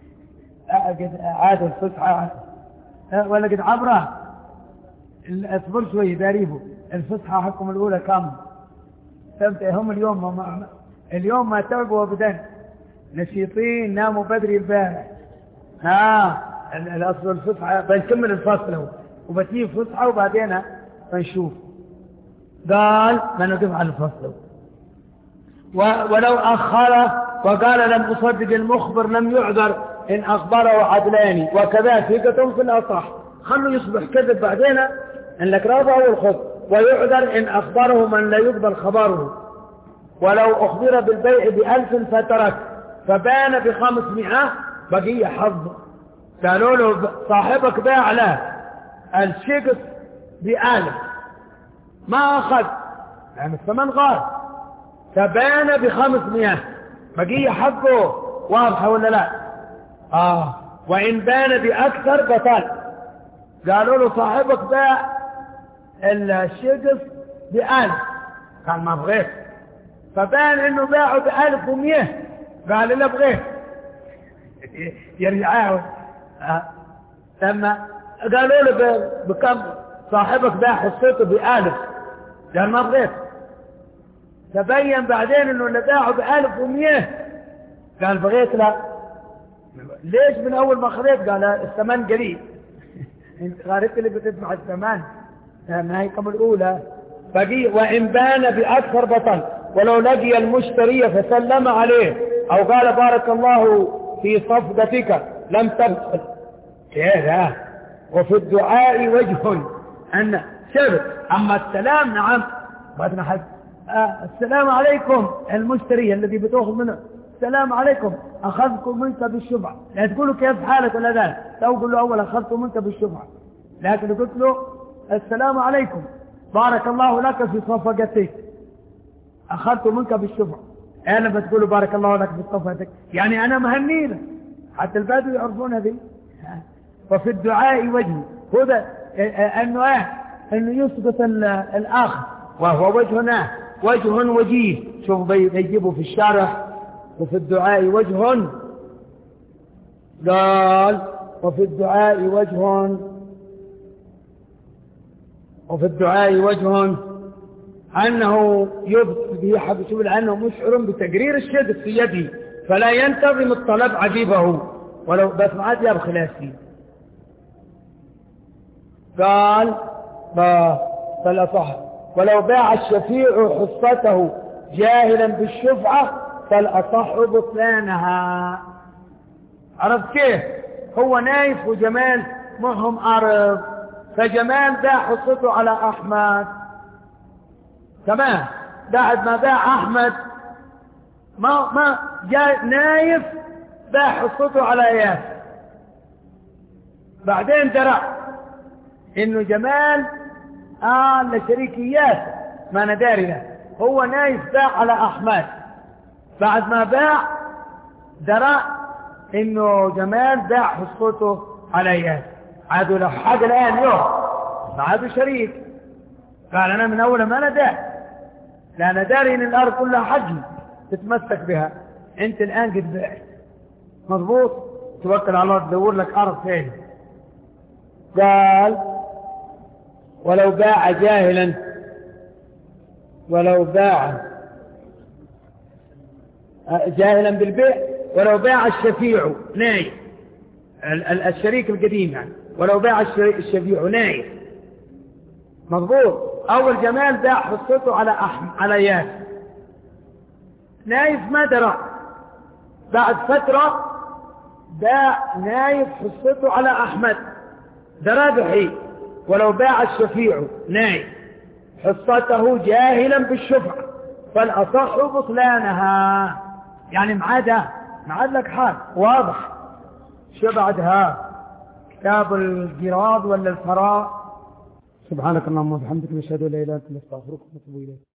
عاد الفسحة ولا قد عبره. اصبر شوي داريبه. الفسحة حقهم الاولى كم سبت هم اليوم ما اليوم ما تعبوا ابدا، نشيطين ناموا بدري البارح. ها الاصل الفسحة بنكمل الفصل وبتجيب فسحة وبعدين بنشوف. قال بنقف على الفصل ولو أخره وقال لم أصدق المخبر لم يعذر إن أخبره عدلاني وكذا ثقة في الأصح. خلوا يصبح كذب بعدين إن لك رافع والخط، ويعذر إن أخبره من لا يقبل خبره. ولو أخبر بالبيع بألف فترك فبان بخمسمائة بقي حظ. قالوا له صاحبك باع له الشقص بألف ما أخذ، يعني الثمن غار، فبان بخمسمائة بقي حقه. واضحة ولا لا؟ آه وإن بان بأكثر بطل. قالوا له صاحبك باع الشقص بألف، قال ما بغيت، فبان إنه باعه بألف ومئة، قال لا بغيت يرجعه. آه. لما قالوا له بكم صاحبك باع حصته بألف، قال ما بغيت. تبين بعدين انه اللي باعه بألف ومئة، قال بغيت لا. ليش من اول ما خذيت؟ قال الثمن قليل. انت غارت اللي بتدفع الثمن ما هي قبل الاولى. بقي وان بان باكثر بطل ولو لقي المشتري فسلم عليه او قال بارك الله في صفقتك لم تبطل كذا. وفي الدعاء وجه ان شبت. اما السلام نعم بعدنا حد آه السلام عليكم المشتري الذي بتاخذ منه السلام عليكم اخذكم منك بالشبع، لا تقولوا كيف حالك ولا ذلك، تقول له اول اخذت منك بالشبع، لكن قلت له السلام عليكم بارك الله لك في صفقتك اخذت منك بالشبع. انا بتقول له بارك الله لك في صفقتك، يعني انا مهنينا حتى البدو يعرفون هذه. وفي الدعاء وجه هذا انه ايه انه يثبت الاخر وهو وجهنا وجه وجيه. شوف بيجيبوا في الشرح وفي الدعاء وجه، قال وفي الدعاء وجه وفي الدعاء وجه أنه يبت به حب سبل أنه مشعر بتقرير الشدة في يده فلا ينتظم الطلب عجيبه ولو بس ما عاد يبخل ياسين. قال فالأصح ولو باع الشفيع حصته جاهلا بالشفعة فالأصح بطلانها. عرفت كيف؟ هو نايف وجمال معهم أرض، فجمال باع حصته على أحمد، تمام. بعد ما باع أحمد ما ما جاء نايف باع حصته على ياسر، بعدين درع إنه جمال آه لشريك ياسر ما نداري له، هو نايف باع على أحمد، بعد ما باع درع إنه جمال باع حصته على ياسر، عادوا له حاجة الآن يوم ما عادوا شريك. قال أنا من أول ما نداري، لا نداري إن الأرض كلها حجم تتمسك بها، أنت الآن قد بعت مضبوط، توكل على الله تدور لك أرض ثاني. قال ولو باع جاهلا ولو باع جاهلا بالبيع ولو باع الشفيع نايف الشريك القديم يعني، ولو باع الشفيع نايف مضبوط. أول جمال باع حصته على أحمد على ياسر، نايف ما درى، بعد فترة باع نايف حصته على أحمد درى بحي. ولو باع الشفيع نايف حصته جاهلا بالشفعة فالأصح بطلانها. يعني معاده معاد لك حال واضح. شو بعدها؟ كتاب الجراد ولا الفراء. سبحانك اللهم وبحمدك نشهد لا اله الا انت نستغفرك ونتوب اليك.